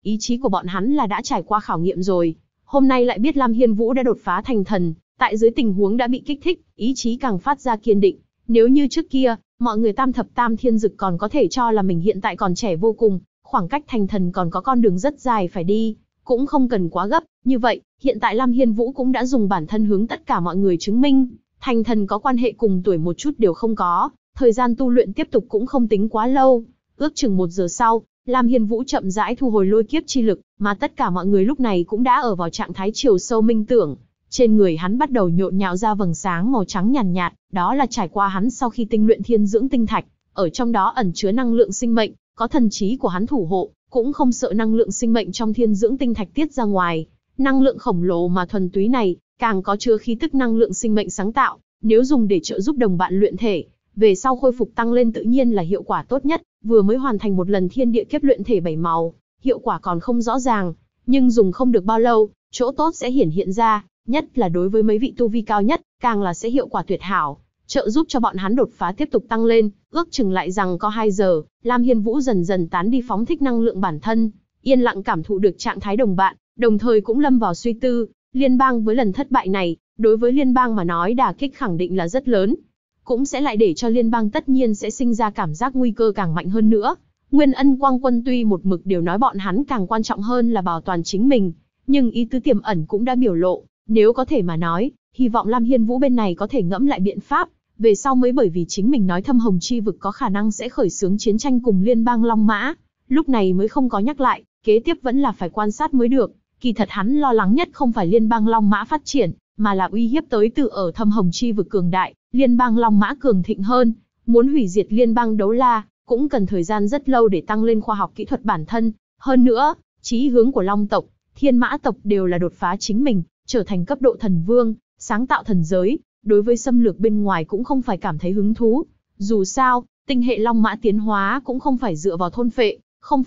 ý chí của bọn hắn là đã trải qua khảo nghiệm rồi. Hôm nay lại biết Lam Hiên Vũ đã đột phá thành thần, tại dưới tình huống đã bị kích thích, ý chí càng phát ra kiên định. Nếu như trước kia, mọi người tam thập tam thiên dực còn có thể cho là mình hiện tại còn trẻ vô cùng, khoảng cách thành thần còn có con đường rất dài phải đi, cũng không cần quá gấp. Như vậy, hiện tại Lam Hiên Vũ cũng đã dùng bản thân hướng tất cả mọi người chứng minh, thành thần có quan hệ cùng tuổi một chút đều không có, thời gian tu luyện tiếp tục cũng không tính quá lâu. Ước chừng 1 giờ sau, Lam Hiên Vũ chậm rãi thu hồi lôi kiếp chi lực, mà tất cả mọi người lúc này cũng đã ở vào trạng thái chiều sâu minh tưởng. Trên người hắn bắt đầu nhộn nhạo ra vầng sáng màu trắng nhàn nhạt, đó là trải qua hắn sau khi tinh luyện thiên dưỡng tinh thạch, ở trong đó ẩn chứa năng lượng sinh mệnh, có thần trí của hắn thủ hộ, cũng không sợ năng lượng sinh mệnh trong thiên dưỡng tinh thạch tiết ra ngoài. Năng lượng khổng lồ mà thuần túy này, càng có chứa khí tức năng lượng sinh mệnh sáng tạo, nếu dùng để trợ giúp đồng bạn luyện thể, về sau khôi phục tăng lên tự nhiên là hiệu quả tốt nhất. Vừa mới hoàn thành một lần thiên địa kiếp luyện thể 7 màu, hiệu quả còn không rõ ràng, nhưng dùng không được bao lâu, chỗ tốt sẽ hiển hiện ra, nhất là đối với mấy vị tu vi cao nhất, càng là sẽ hiệu quả tuyệt hảo, trợ giúp cho bọn hắn đột phá tiếp tục tăng lên. Ước chừng lại rằng có 2 giờ, Lam Hiên Vũ dần dần tán đi phóng thích năng lượng bản thân, yên lặng cảm thụ được trạng thái đồng bạn, đồng thời cũng lâm vào suy tư. Liên bang với lần thất bại này, đối với liên bang mà nói đả kích khẳng định là rất lớn, cũng sẽ lại để cho liên bang tất nhiên sẽ sinh ra cảm giác nguy cơ càng mạnh hơn nữa. Nguyên Ân Quang Quân tuy một mực đều nói bọn hắn càng quan trọng hơn là bảo toàn chính mình, nhưng ý tứ tiềm ẩn cũng đã biểu lộ, nếu có thể mà nói, hy vọng Lam Hiên Vũ bên này có thể ngẫm lại biện pháp, về sau mới bởi vì chính mình nói Thâm Hồng Chi vực có khả năng sẽ khởi xướng chiến tranh cùng liên bang Long Mã, lúc này mới không có nhắc lại, kế tiếp vẫn là phải quan sát mới được. Kỳ thật hắn lo lắng nhất không phải liên bang Long Mã phát triển, mà là uy hiếp tới từ ở Thâm Hồng Chi vực cường đại, liên bang Long Mã cường thịnh hơn, muốn hủy diệt liên bang Đấu La, cũng cần thời gian rất lâu để tăng lên khoa học kỹ thuật bản thân. Hơn nữa, chí hướng của Long tộc, Thiên Mã tộc đều là đột phá chính mình, trở thành cấp độ thần vương, sáng tạo thần giới, đối với xâm lược bên ngoài cũng không phải cảm thấy hứng thú. Dù sao, tinh hệ Long Mã tiến hóa cũng không phải dựa vào thôn phệ,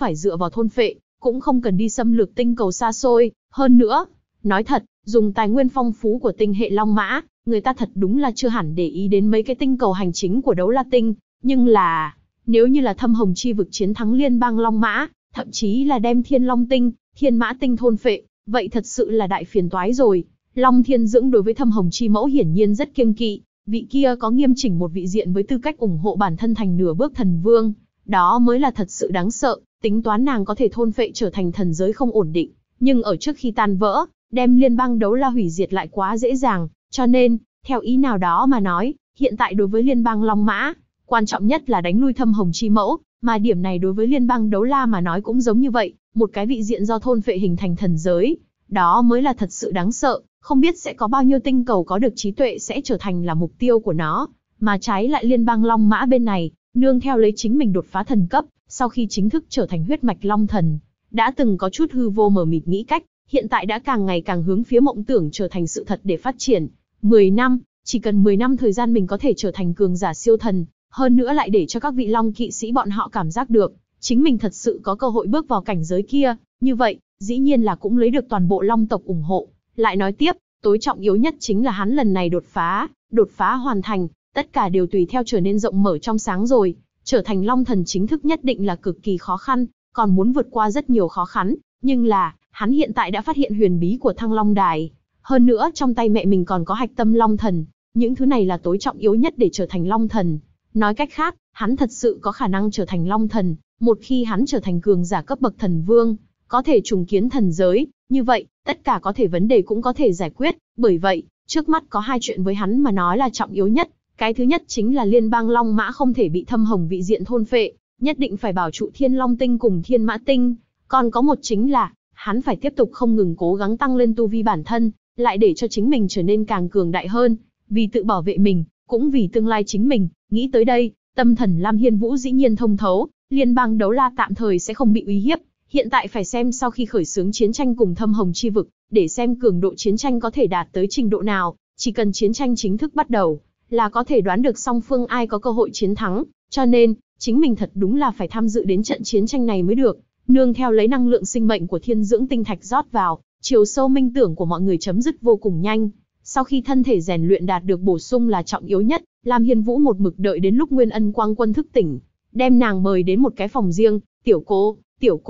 cũng không cần đi xâm lược tinh cầu xa xôi. Hơn nữa, nói thật, dùng tài nguyên phong phú của tinh hệ Long Mã, người ta thật đúng là chưa hẳn để ý đến mấy cái tinh cầu hành chính của Đấu La Tinh. Nhưng là, nếu như là Thâm Hồng Chi vực chiến thắng liên bang Long Mã, thậm chí là đem Thiên Long Tinh, Thiên Mã Tinh thôn phệ, vậy thật sự là đại phiền toái rồi. Long Thiên Dưỡng đối với Thâm Hồng Chi mẫu hiển nhiên rất kiêng kỵ, vị kia có nghiêm chỉnh một vị diện với tư cách ủng hộ bản thân thành nửa bước thần vương, đó mới là thật sự đáng sợ. Tính toán nàng có thể thôn phệ trở thành thần giới không ổn định, nhưng ở trước khi tan vỡ, đem liên bang Đấu La hủy diệt lại quá dễ dàng, cho nên, theo ý nào đó mà nói, hiện tại đối với liên bang Long Mã, quan trọng nhất là đánh lui Thâm Hồng Chi mẫu, mà điểm này đối với liên bang Đấu La mà nói cũng giống như vậy, một cái vị diện do thôn phệ hình thành thần giới, đó mới là thật sự đáng sợ, không biết sẽ có bao nhiêu tinh cầu có được trí tuệ sẽ trở thành là mục tiêu của nó, mà trái lại liên bang Long Mã bên này, nương theo lấy chính mình đột phá thần cấp, sau khi chính thức trở thành huyết mạch Long Thần, đã từng có chút hư vô mờ mịt nghĩ cách, hiện tại đã càng ngày càng hướng phía mộng tưởng trở thành sự thật để phát triển. 10 năm, chỉ cần 10 năm thời gian mình có thể trở thành cường giả siêu thần, hơn nữa lại để cho các vị Long kỵ sĩ bọn họ cảm giác được, chính mình thật sự có cơ hội bước vào cảnh giới kia, như vậy, dĩ nhiên là cũng lấy được toàn bộ Long tộc ủng hộ. Lại nói tiếp, tối trọng yếu nhất chính là hắn lần này đột phá hoàn thành, tất cả đều tùy theo trở nên rộng mở trong sáng rồi. Trở thành Long Thần chính thức nhất định là cực kỳ khó khăn, còn muốn vượt qua rất nhiều khó khăn, nhưng là, hắn hiện tại đã phát hiện huyền bí của Thăng Long Đài. Hơn nữa trong tay mẹ mình còn có hạch tâm Long Thần, những thứ này là tối trọng yếu nhất để trở thành Long Thần. Nói cách khác, hắn thật sự có khả năng trở thành Long Thần, một khi hắn trở thành cường giả cấp bậc thần vương, có thể trùng kiến thần giới, như vậy, tất cả có thể vấn đề cũng có thể giải quyết. Bởi vậy, trước mắt có 2 chuyện với hắn mà nói là trọng yếu nhất. Cái thứ nhất chính là liên bang Long Mã không thể bị Thâm Hồng vị diện thôn phệ, nhất định phải bảo trụ Thiên Long Tinh cùng Thiên Mã Tinh. Còn có một chính là, hắn phải tiếp tục không ngừng cố gắng tăng lên tu vi bản thân, lại để cho chính mình trở nên càng cường đại hơn, vì tự bảo vệ mình, cũng vì tương lai chính mình. Nghĩ tới đây, tâm thần Lam Hiên Vũ dĩ nhiên thông thấu, liên bang Đấu La tạm thời sẽ không bị uy hiếp. Hiện tại phải xem sau khi khởi xướng chiến tranh cùng Thâm Hồng Chi vực, để xem cường độ chiến tranh có thể đạt tới trình độ nào, chỉ cần chiến tranh chính thức bắt đầu, là có thể đoán được song phương ai có cơ hội chiến thắng, cho nên, chính mình thật đúng là phải tham dự đến trận chiến tranh này mới được. Nương theo lấy năng lượng sinh mệnh của thiên dưỡng tinh thạch rót vào, chiều sâu minh tưởng của mọi người chấm dứt vô cùng nhanh. Sau khi thân thể rèn luyện đạt được bổ sung là trọng yếu nhất, Lam Hiên Vũ một mực đợi đến lúc Nguyên Ân Quang Quân thức tỉnh, đem nàng mời đến một cái phòng riêng. Tiểu cô,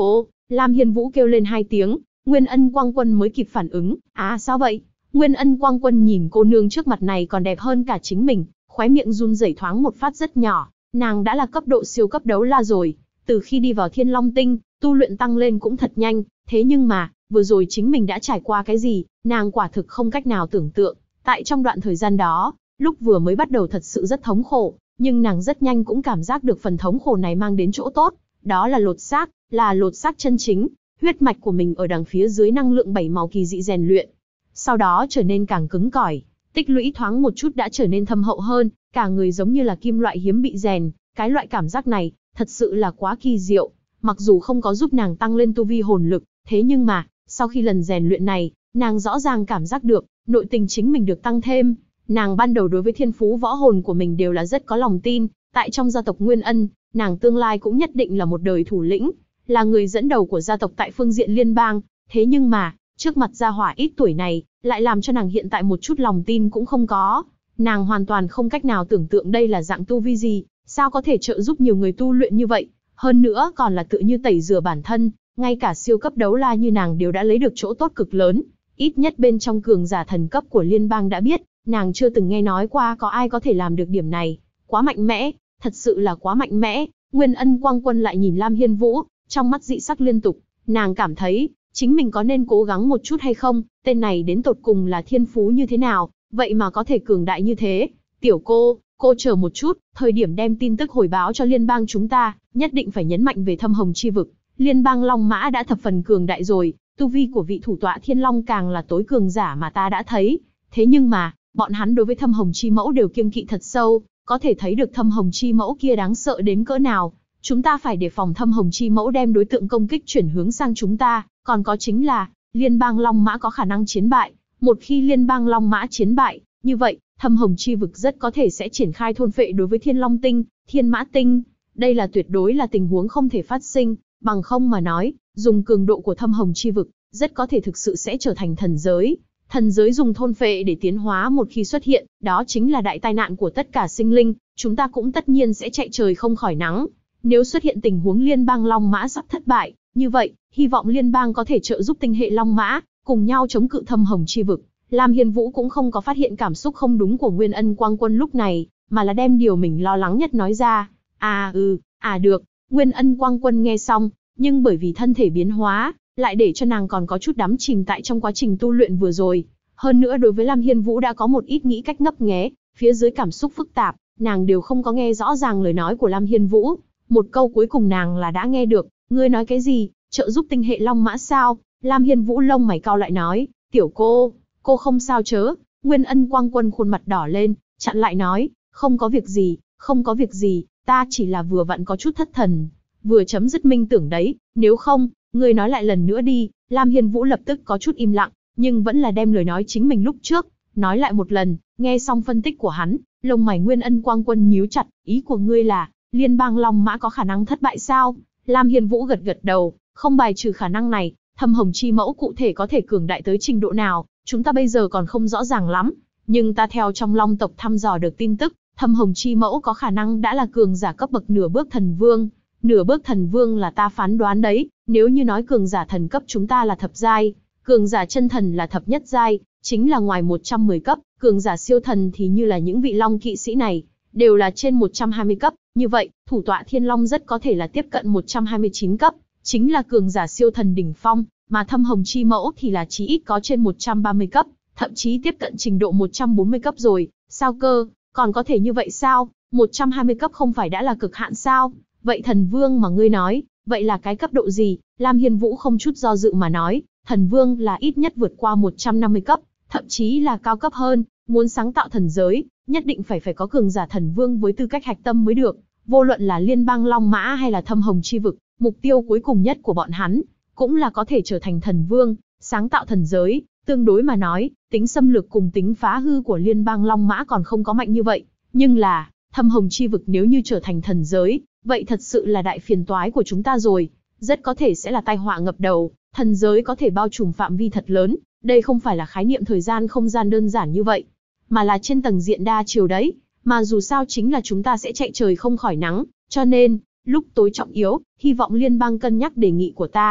Lam Hiên Vũ kêu lên 2 tiếng, Nguyên Ân Quang Quân mới kịp phản ứng, à sao vậy? Nguyên Ân Quang Quân nhìn cô nương trước mặt này còn đẹp hơn cả chính mình, khóe miệng run rẩy thoáng một phát rất nhỏ, nàng đã là cấp độ siêu cấp đấu la rồi, từ khi đi vào Thiên Long Tinh, tu luyện tăng lên cũng thật nhanh, thế nhưng mà, vừa rồi chính mình đã trải qua cái gì, nàng quả thực không cách nào tưởng tượng, tại trong đoạn thời gian đó, lúc vừa mới bắt đầu thật sự rất thống khổ, nhưng nàng rất nhanh cũng cảm giác được phần thống khổ này mang đến chỗ tốt, đó là lột xác chân chính, huyết mạch của mình ở đằng phía dưới năng lượng 7 màu kỳ dị rèn luyện. Sau đó trở nên càng cứng cỏi, tích lũy thoáng một chút đã trở nên thâm hậu hơn, cả người giống như là kim loại hiếm bị rèn, cái loại cảm giác này, thật sự là quá kỳ diệu. Mặc dù không có giúp nàng tăng lên tu vi hồn lực, thế nhưng mà, sau khi lần rèn luyện này, nàng rõ ràng cảm giác được, nội tình chính mình được tăng thêm. Nàng ban đầu đối với thiên phú võ hồn của mình đều là rất có lòng tin, tại trong gia tộc Nguyên Ân, nàng tương lai cũng nhất định là một đời thủ lĩnh, là người dẫn đầu của gia tộc tại phương diện liên bang, thế nhưng mà, trước mặt gia hỏa ít tuổi này, lại làm cho nàng hiện tại một chút lòng tin cũng không có. Nàng hoàn toàn không cách nào tưởng tượng đây là dạng tu vi gì, sao có thể trợ giúp nhiều người tu luyện như vậy, hơn nữa còn là tự như tẩy rửa bản thân, ngay cả siêu cấp đấu la như nàng đều đã lấy được chỗ tốt cực lớn, ít nhất bên trong cường giả thần cấp của liên bang đã biết, nàng chưa từng nghe nói qua có ai có thể làm được điểm này, quá mạnh mẽ, thật sự là quá mạnh mẽ. Nguyên Ân Quang Quân lại nhìn Lam Hiên Vũ, trong mắt dị sắc liên tục, nàng cảm thấy, chính mình có nên cố gắng một chút hay không, tên này đến tột cùng là thiên phú như thế nào, vậy mà có thể cường đại như thế. Tiểu cô chờ một chút, thời điểm đem tin tức hồi báo cho liên bang chúng ta, nhất định phải nhấn mạnh về Thâm Hồng Chi Vực. Liên bang Long Mã đã thập phần cường đại rồi, tu vi của vị thủ tọa Thiên Long càng là tối cường giả mà ta đã thấy. Thế nhưng mà, bọn hắn đối với Thâm Hồng Chi Mẫu đều kiêng kỵ thật sâu, có thể thấy được Thâm Hồng Chi Mẫu kia đáng sợ đến cỡ nào. Chúng ta phải đề phòng Thâm Hồng Chi Mẫu đem đối tượng công kích chuyển hướng sang chúng ta, còn có chính là, liên bang Long Mã có khả năng chiến bại. Một khi liên bang Long Mã chiến bại, như vậy, Thâm Hồng Chi Vực rất có thể sẽ triển khai thôn phệ đối với Thiên Long Tinh, Thiên Mã Tinh. Đây là tuyệt đối là tình huống không thể phát sinh, bằng không mà nói, dùng cường độ của Thâm Hồng Chi Vực, rất có thể thực sự sẽ trở thành thần giới. Thần giới dùng thôn phệ để tiến hóa một khi xuất hiện, đó chính là đại tai nạn của tất cả sinh linh, chúng ta cũng tất nhiên sẽ chạy trời không khỏi nắng. Nếu xuất hiện tình huống liên bang Long Mã sắp thất bại, như vậy, hy vọng liên bang có thể trợ giúp tinh hệ Long Mã, cùng nhau chống cự Thâm Hồng Chi Vực. Lam Hiên Vũ cũng không có phát hiện cảm xúc không đúng của Nguyên Ân Quang Quân lúc này, mà là đem điều mình lo lắng nhất nói ra. Được. Nguyên Ân Quang Quân nghe xong, nhưng bởi vì thân thể biến hóa, lại để cho nàng còn có chút đắm chìm tại trong quá trình tu luyện vừa rồi. Hơn nữa đối với Lam Hiên Vũ đã có một ít nghĩ cách ngấp nghé, phía dưới cảm xúc phức tạp, nàng đều không có nghe rõ ràng lời nói của Lam Hiên Vũ. Một câu cuối cùng nàng là đã nghe được, ngươi nói cái gì, trợ giúp tinh hệ Long Mã sao? Lam Hiên Vũ lông mày cau lại nói, tiểu cô không sao chớ. Nguyên Ân Quang Quân khuôn mặt đỏ lên, chặn lại nói, không có việc gì, ta chỉ là vừa vặn có chút thất thần, vừa chấm dứt minh tưởng đấy, nếu không, ngươi nói lại lần nữa đi. Lam Hiên Vũ lập tức có chút im lặng, nhưng vẫn là đem lời nói chính mình lúc trước, nói lại một lần. Nghe xong phân tích của hắn, lông mày Nguyên Ân Quang Quân nhíu chặt, ý của ngươi là, liên bang Long Mã có khả năng thất bại sao? Lam Hiên Vũ gật gật đầu, không bài trừ khả năng này, Thâm Hồng Chi Mẫu cụ thể có thể cường đại tới trình độ nào, chúng ta bây giờ còn không rõ ràng lắm, nhưng ta theo trong Long tộc thăm dò được tin tức, Thâm Hồng Chi Mẫu có khả năng đã là cường giả cấp bậc nửa bước thần vương. Nửa bước thần vương là ta phán đoán đấy, nếu như nói cường giả thần cấp chúng ta là thập giai, cường giả chân thần là thập nhất giai, chính là ngoài 110 cấp, cường giả siêu thần thì như là những vị Long kỵ sĩ này, đều là trên 120 cấp, như vậy, thủ tọa Thiên Long rất có thể là tiếp cận 129 cấp, chính là cường giả siêu thần đỉnh phong, mà Thâm Hồng Chi Mẫu thì là chí ít có trên 130 cấp, thậm chí tiếp cận trình độ 140 cấp rồi. Sao cơ, còn có thể như vậy sao? 120 cấp không phải đã là cực hạn sao? Vậy thần vương mà ngươi nói, vậy là cái cấp độ gì? Lam Hiên Vũ không chút do dự mà nói, thần vương là ít nhất vượt qua 150 cấp, thậm chí là cao cấp hơn, muốn sáng tạo thần giới, nhất định phải có cường giả thần vương với tư cách hạch tâm mới được. Vô luận là liên bang Long Mã hay là Thâm Hồng Chi Vực, mục tiêu cuối cùng nhất của bọn hắn, cũng là có thể trở thành thần vương, sáng tạo thần giới. Tương đối mà nói, tính xâm lược cùng tính phá hư của liên bang Long Mã còn không có mạnh như vậy, nhưng là, Thâm Hồng Chi Vực nếu như trở thành thần giới, vậy thật sự là đại phiền toái của chúng ta rồi, rất có thể sẽ là tai họa ngập đầu. Thần giới có thể bao trùm phạm vi thật lớn, đây không phải là khái niệm thời gian không gian đơn giản như vậy, mà là trên tầng diện đa chiều đấy, mà dù sao chính là chúng ta sẽ chạy trời không khỏi nắng, cho nên, lúc tối trọng yếu, hy vọng liên bang cân nhắc đề nghị của ta.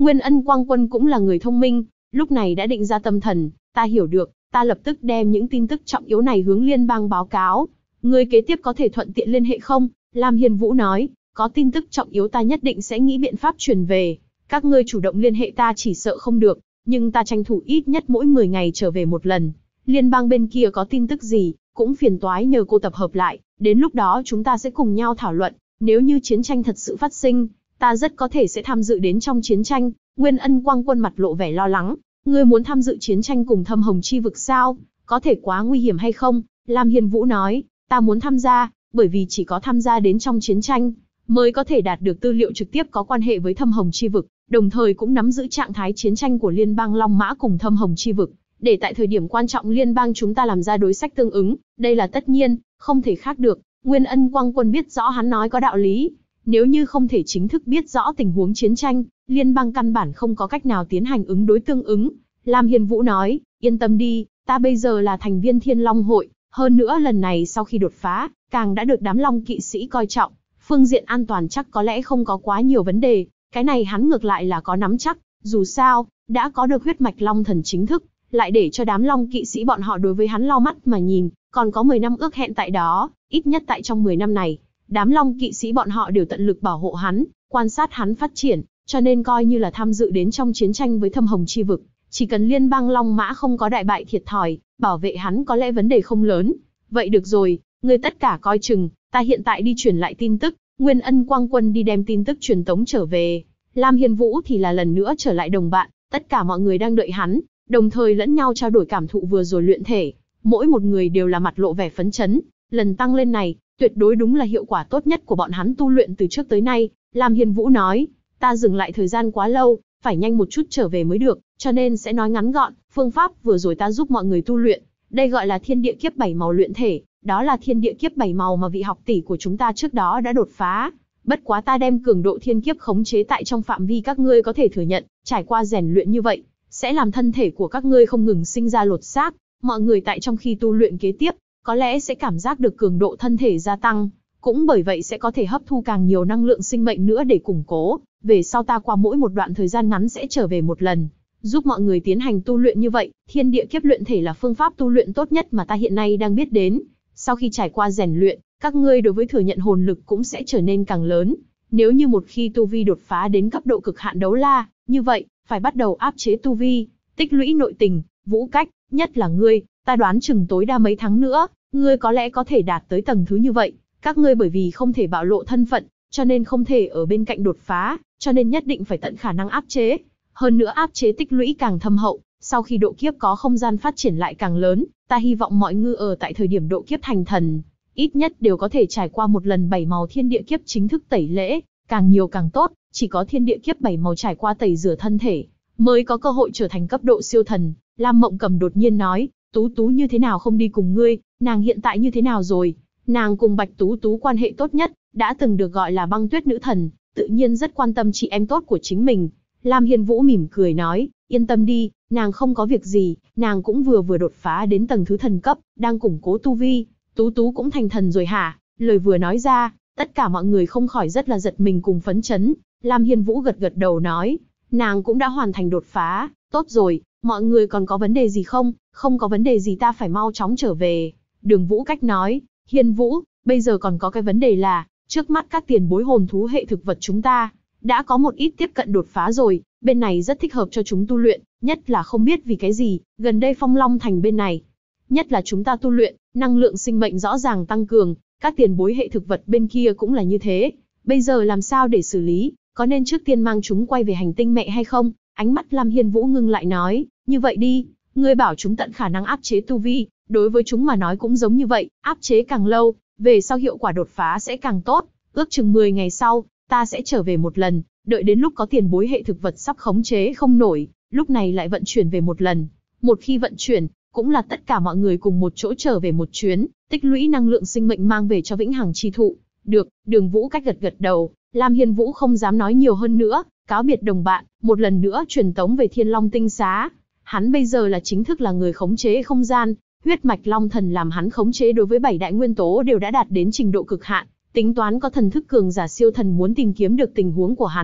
Nguyên Ân Quang Quân cũng là người thông minh, lúc này đã định ra tâm thần, ta hiểu được, ta lập tức đem những tin tức trọng yếu này hướng liên bang báo cáo. Người kế tiếp có thể thuận tiện liên hệ không? Lam Hiên Vũ nói, có tin tức trọng yếu ta nhất định sẽ nghĩ biện pháp truyền về. Các ngươi chủ động liên hệ ta chỉ sợ không được, nhưng ta tranh thủ ít nhất mỗi 10 ngày trở về một lần. Liên bang bên kia có tin tức gì, cũng phiền toái nhờ cô tập hợp lại, đến lúc đó chúng ta sẽ cùng nhau thảo luận. Nếu như chiến tranh thật sự phát sinh, ta rất có thể sẽ tham dự đến trong chiến tranh. Nguyên Ân Quang Quân mặt lộ vẻ lo lắng. Ngươi muốn tham dự chiến tranh cùng Thâm Hồng Chi vực sao? Có thể quá nguy hiểm hay không? Lam Hiên Vũ nói, ta muốn tham gia, bởi vì chỉ có tham gia đến trong chiến tranh, mới có thể đạt được tư liệu trực tiếp có quan hệ với Thâm Hồng Chi vực, đồng thời cũng nắm giữ trạng thái chiến tranh của Liên bang Long Mã cùng Thâm Hồng Chi vực, để tại thời điểm quan trọng liên bang chúng ta làm ra đối sách tương ứng, đây là tất nhiên, không thể khác được. Nguyên Ân Quang Quân biết rõ hắn nói có đạo lý. Nếu như không thể chính thức biết rõ tình huống chiến tranh, liên bang căn bản không có cách nào tiến hành ứng đối tương ứng. Lam Hiên Vũ nói, yên tâm đi, ta bây giờ là thành viên Thiên Long Hội, hơn nữa lần này sau khi đột phá, càng đã được đám Long kỵ sĩ coi trọng, phương diện an toàn chắc có lẽ không có quá nhiều vấn đề, cái này hắn ngược lại là có nắm chắc, dù sao, đã có được huyết mạch Long thần chính thức, lại để cho đám Long kỵ sĩ bọn họ đối với hắn lau mắt mà nhìn, còn có 10 năm ước hẹn tại đó, ít nhất tại trong 10 năm này, đám Long kỵ sĩ bọn họ đều tận lực bảo hộ hắn, quan sát hắn phát triển, cho nên coi như là tham dự đến trong chiến tranh với Thâm Hồng Chi vực, chỉ cần liên bang Long Mã không có đại bại thiệt thòi, bảo vệ hắn có lẽ vấn đề không lớn. Vậy được rồi, ngươi tất cả coi chừng, ta hiện tại đi truyền lại tin tức. Nguyên Ân Quang Quân đi đem tin tức truyền tống trở về. Lam Hiên Vũ thì là lần nữa trở lại đồng bạn, tất cả mọi người đang đợi hắn, đồng thời lẫn nhau trao đổi cảm thụ vừa rồi luyện thể. Mỗi một người đều là mặt lộ vẻ phấn chấn, lần tăng lên này, tuyệt đối đúng là hiệu quả tốt nhất của bọn hắn tu luyện từ trước tới nay. Lam Hiên Vũ nói, ta dừng lại thời gian quá lâu, phải nhanh một chút trở về mới được, cho nên sẽ nói ngắn gọn, phương pháp vừa rồi ta giúp mọi người tu luyện, đây gọi là thiên địa kiếp 7 màu luyện thể, đó là thiên địa kiếp 7 màu mà vị học tỷ của chúng ta trước đó đã đột phá. Bất quá ta đem cường độ thiên kiếp khống chế tại trong phạm vi các ngươi có thể thừa nhận, trải qua rèn luyện như vậy, sẽ làm thân thể của các ngươi không ngừng sinh ra lột xác, mọi người tại trong khi tu luyện kế tiếp, có lẽ sẽ cảm giác được cường độ thân thể gia tăng, cũng bởi vậy sẽ có thể hấp thu càng nhiều năng lượng sinh mệnh nữa để củng cố, về sau ta qua mỗi một đoạn thời gian ngắn sẽ trở về một lần, giúp mọi người tiến hành tu luyện như vậy. Thiên địa kiếp luyện thể là phương pháp tu luyện tốt nhất mà ta hiện nay đang biết đến. Sau khi trải qua rèn luyện, các ngươi đối với thừa nhận hồn lực cũng sẽ trở nên càng lớn. Nếu như một khi tu vi đột phá đến cấp độ cực hạn đấu la, như vậy, phải bắt đầu áp chế tu vi, tích lũy nội tình, vũ cách, nhất là ngươi, ta đoán chừng tối đa mấy tháng nữa, ngươi có lẽ có thể đạt tới tầng thứ như vậy. Các ngươi bởi vì không thể bạo lộ thân phận, cho nên không thể ở bên cạnh đột phá, cho nên nhất định phải tận khả năng áp chế. Hơn nữa áp chế tích lũy càng thâm hậu, sau khi độ kiếp có không gian phát triển lại càng lớn, ta hy vọng mọi người ở tại thời điểm độ kiếp thành thần, ít nhất đều có thể trải qua một lần 7 màu thiên địa kiếp chính thức tẩy lễ, càng nhiều càng tốt, chỉ có thiên địa kiếp 7 màu trải qua tẩy rửa thân thể, mới có cơ hội trở thành cấp độ siêu thần. Lam Mộng Cầm đột nhiên nói, Tú Tú như thế nào không đi cùng ngươi, nàng hiện tại như thế nào rồi? Nàng cùng Bạch Tú Tú quan hệ tốt nhất, đã từng được gọi là băng tuyết nữ thần, tự nhiên rất quan tâm chị em tốt của chính mình. Lam Hiên Vũ mỉm cười nói, yên tâm đi, nàng không có việc gì, nàng cũng vừa đột phá đến tầng thứ thần cấp, đang củng cố tu vi. Tú Tú cũng thành thần rồi hả? Lời vừa nói ra, tất cả mọi người không khỏi rất là giật mình cùng phấn chấn. Lam Hiên Vũ gật gật đầu nói, nàng cũng đã hoàn thành đột phá, tốt rồi, mọi người còn có vấn đề gì không? Không có vấn đề gì, ta phải mau chóng trở về. Đường Vũ Cách nói, Hiên Vũ, bây giờ còn có cái vấn đề là, trước mắt các tiền bối hồn thú hệ thực vật chúng ta, đã có một ít tiếp cận đột phá rồi, bên này rất thích hợp cho chúng tu luyện, nhất là không biết vì cái gì, gần đây Phong Long Thành bên này, nhất là chúng ta tu luyện, năng lượng sinh mệnh rõ ràng tăng cường, các tiền bối hệ thực vật bên kia cũng là như thế. Bây giờ làm sao để xử lý, có nên trước tiên mang chúng quay về hành tinh mẹ hay không? Ánh mắt Lam Hiên Vũ ngưng lại nói, như vậy đi, ngươi bảo chúng tận khả năng áp chế tu vi, đối với chúng mà nói cũng giống như vậy, áp chế càng lâu, về sau hiệu quả đột phá sẽ càng tốt. Ước chừng 10 ngày sau, ta sẽ trở về một lần, đợi đến lúc có tiền bối hệ thực vật sắp khống chế không nổi, lúc này lại vận chuyển về một lần. Một khi vận chuyển, cũng là tất cả mọi người cùng một chỗ trở về một chuyến, tích lũy năng lượng sinh mệnh mang về cho vĩnh hằng chi thụ. Được, Đường Vũ Cách gật gật đầu, Lam Hiên Vũ không dám nói nhiều hơn nữa, cáo biệt đồng bạn, một lần nữa truyền tống về Thiên Long Tinh Xá. Hắn bây giờ là chính thức là người khống chế không gian, huyết mạch Long Thần làm hắn khống chế đối với 7 đại nguyên tố đều đã đạt đến trình độ cực hạn, tính toán có thần thức cường giả siêu thần muốn tìm kiếm được tình huống của hắn,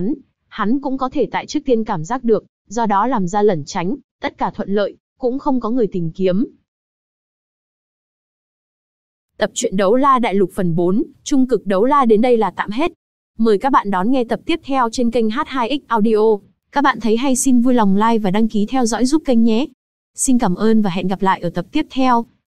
hắn cũng có thể tại trước tiên cảm giác được, do đó làm ra lẩn tránh, tất cả thuận lợi, cũng không có người tìm kiếm. Tập truyện Đấu La Đại Lục phần 4, Trung cực Đấu La đến đây là tạm hết. Mời các bạn đón nghe tập tiếp theo trên kênh H2X Audio. Các bạn thấy hay xin vui lòng like và đăng ký theo dõi giúp kênh nhé. Xin cảm ơn và hẹn gặp lại ở tập tiếp theo.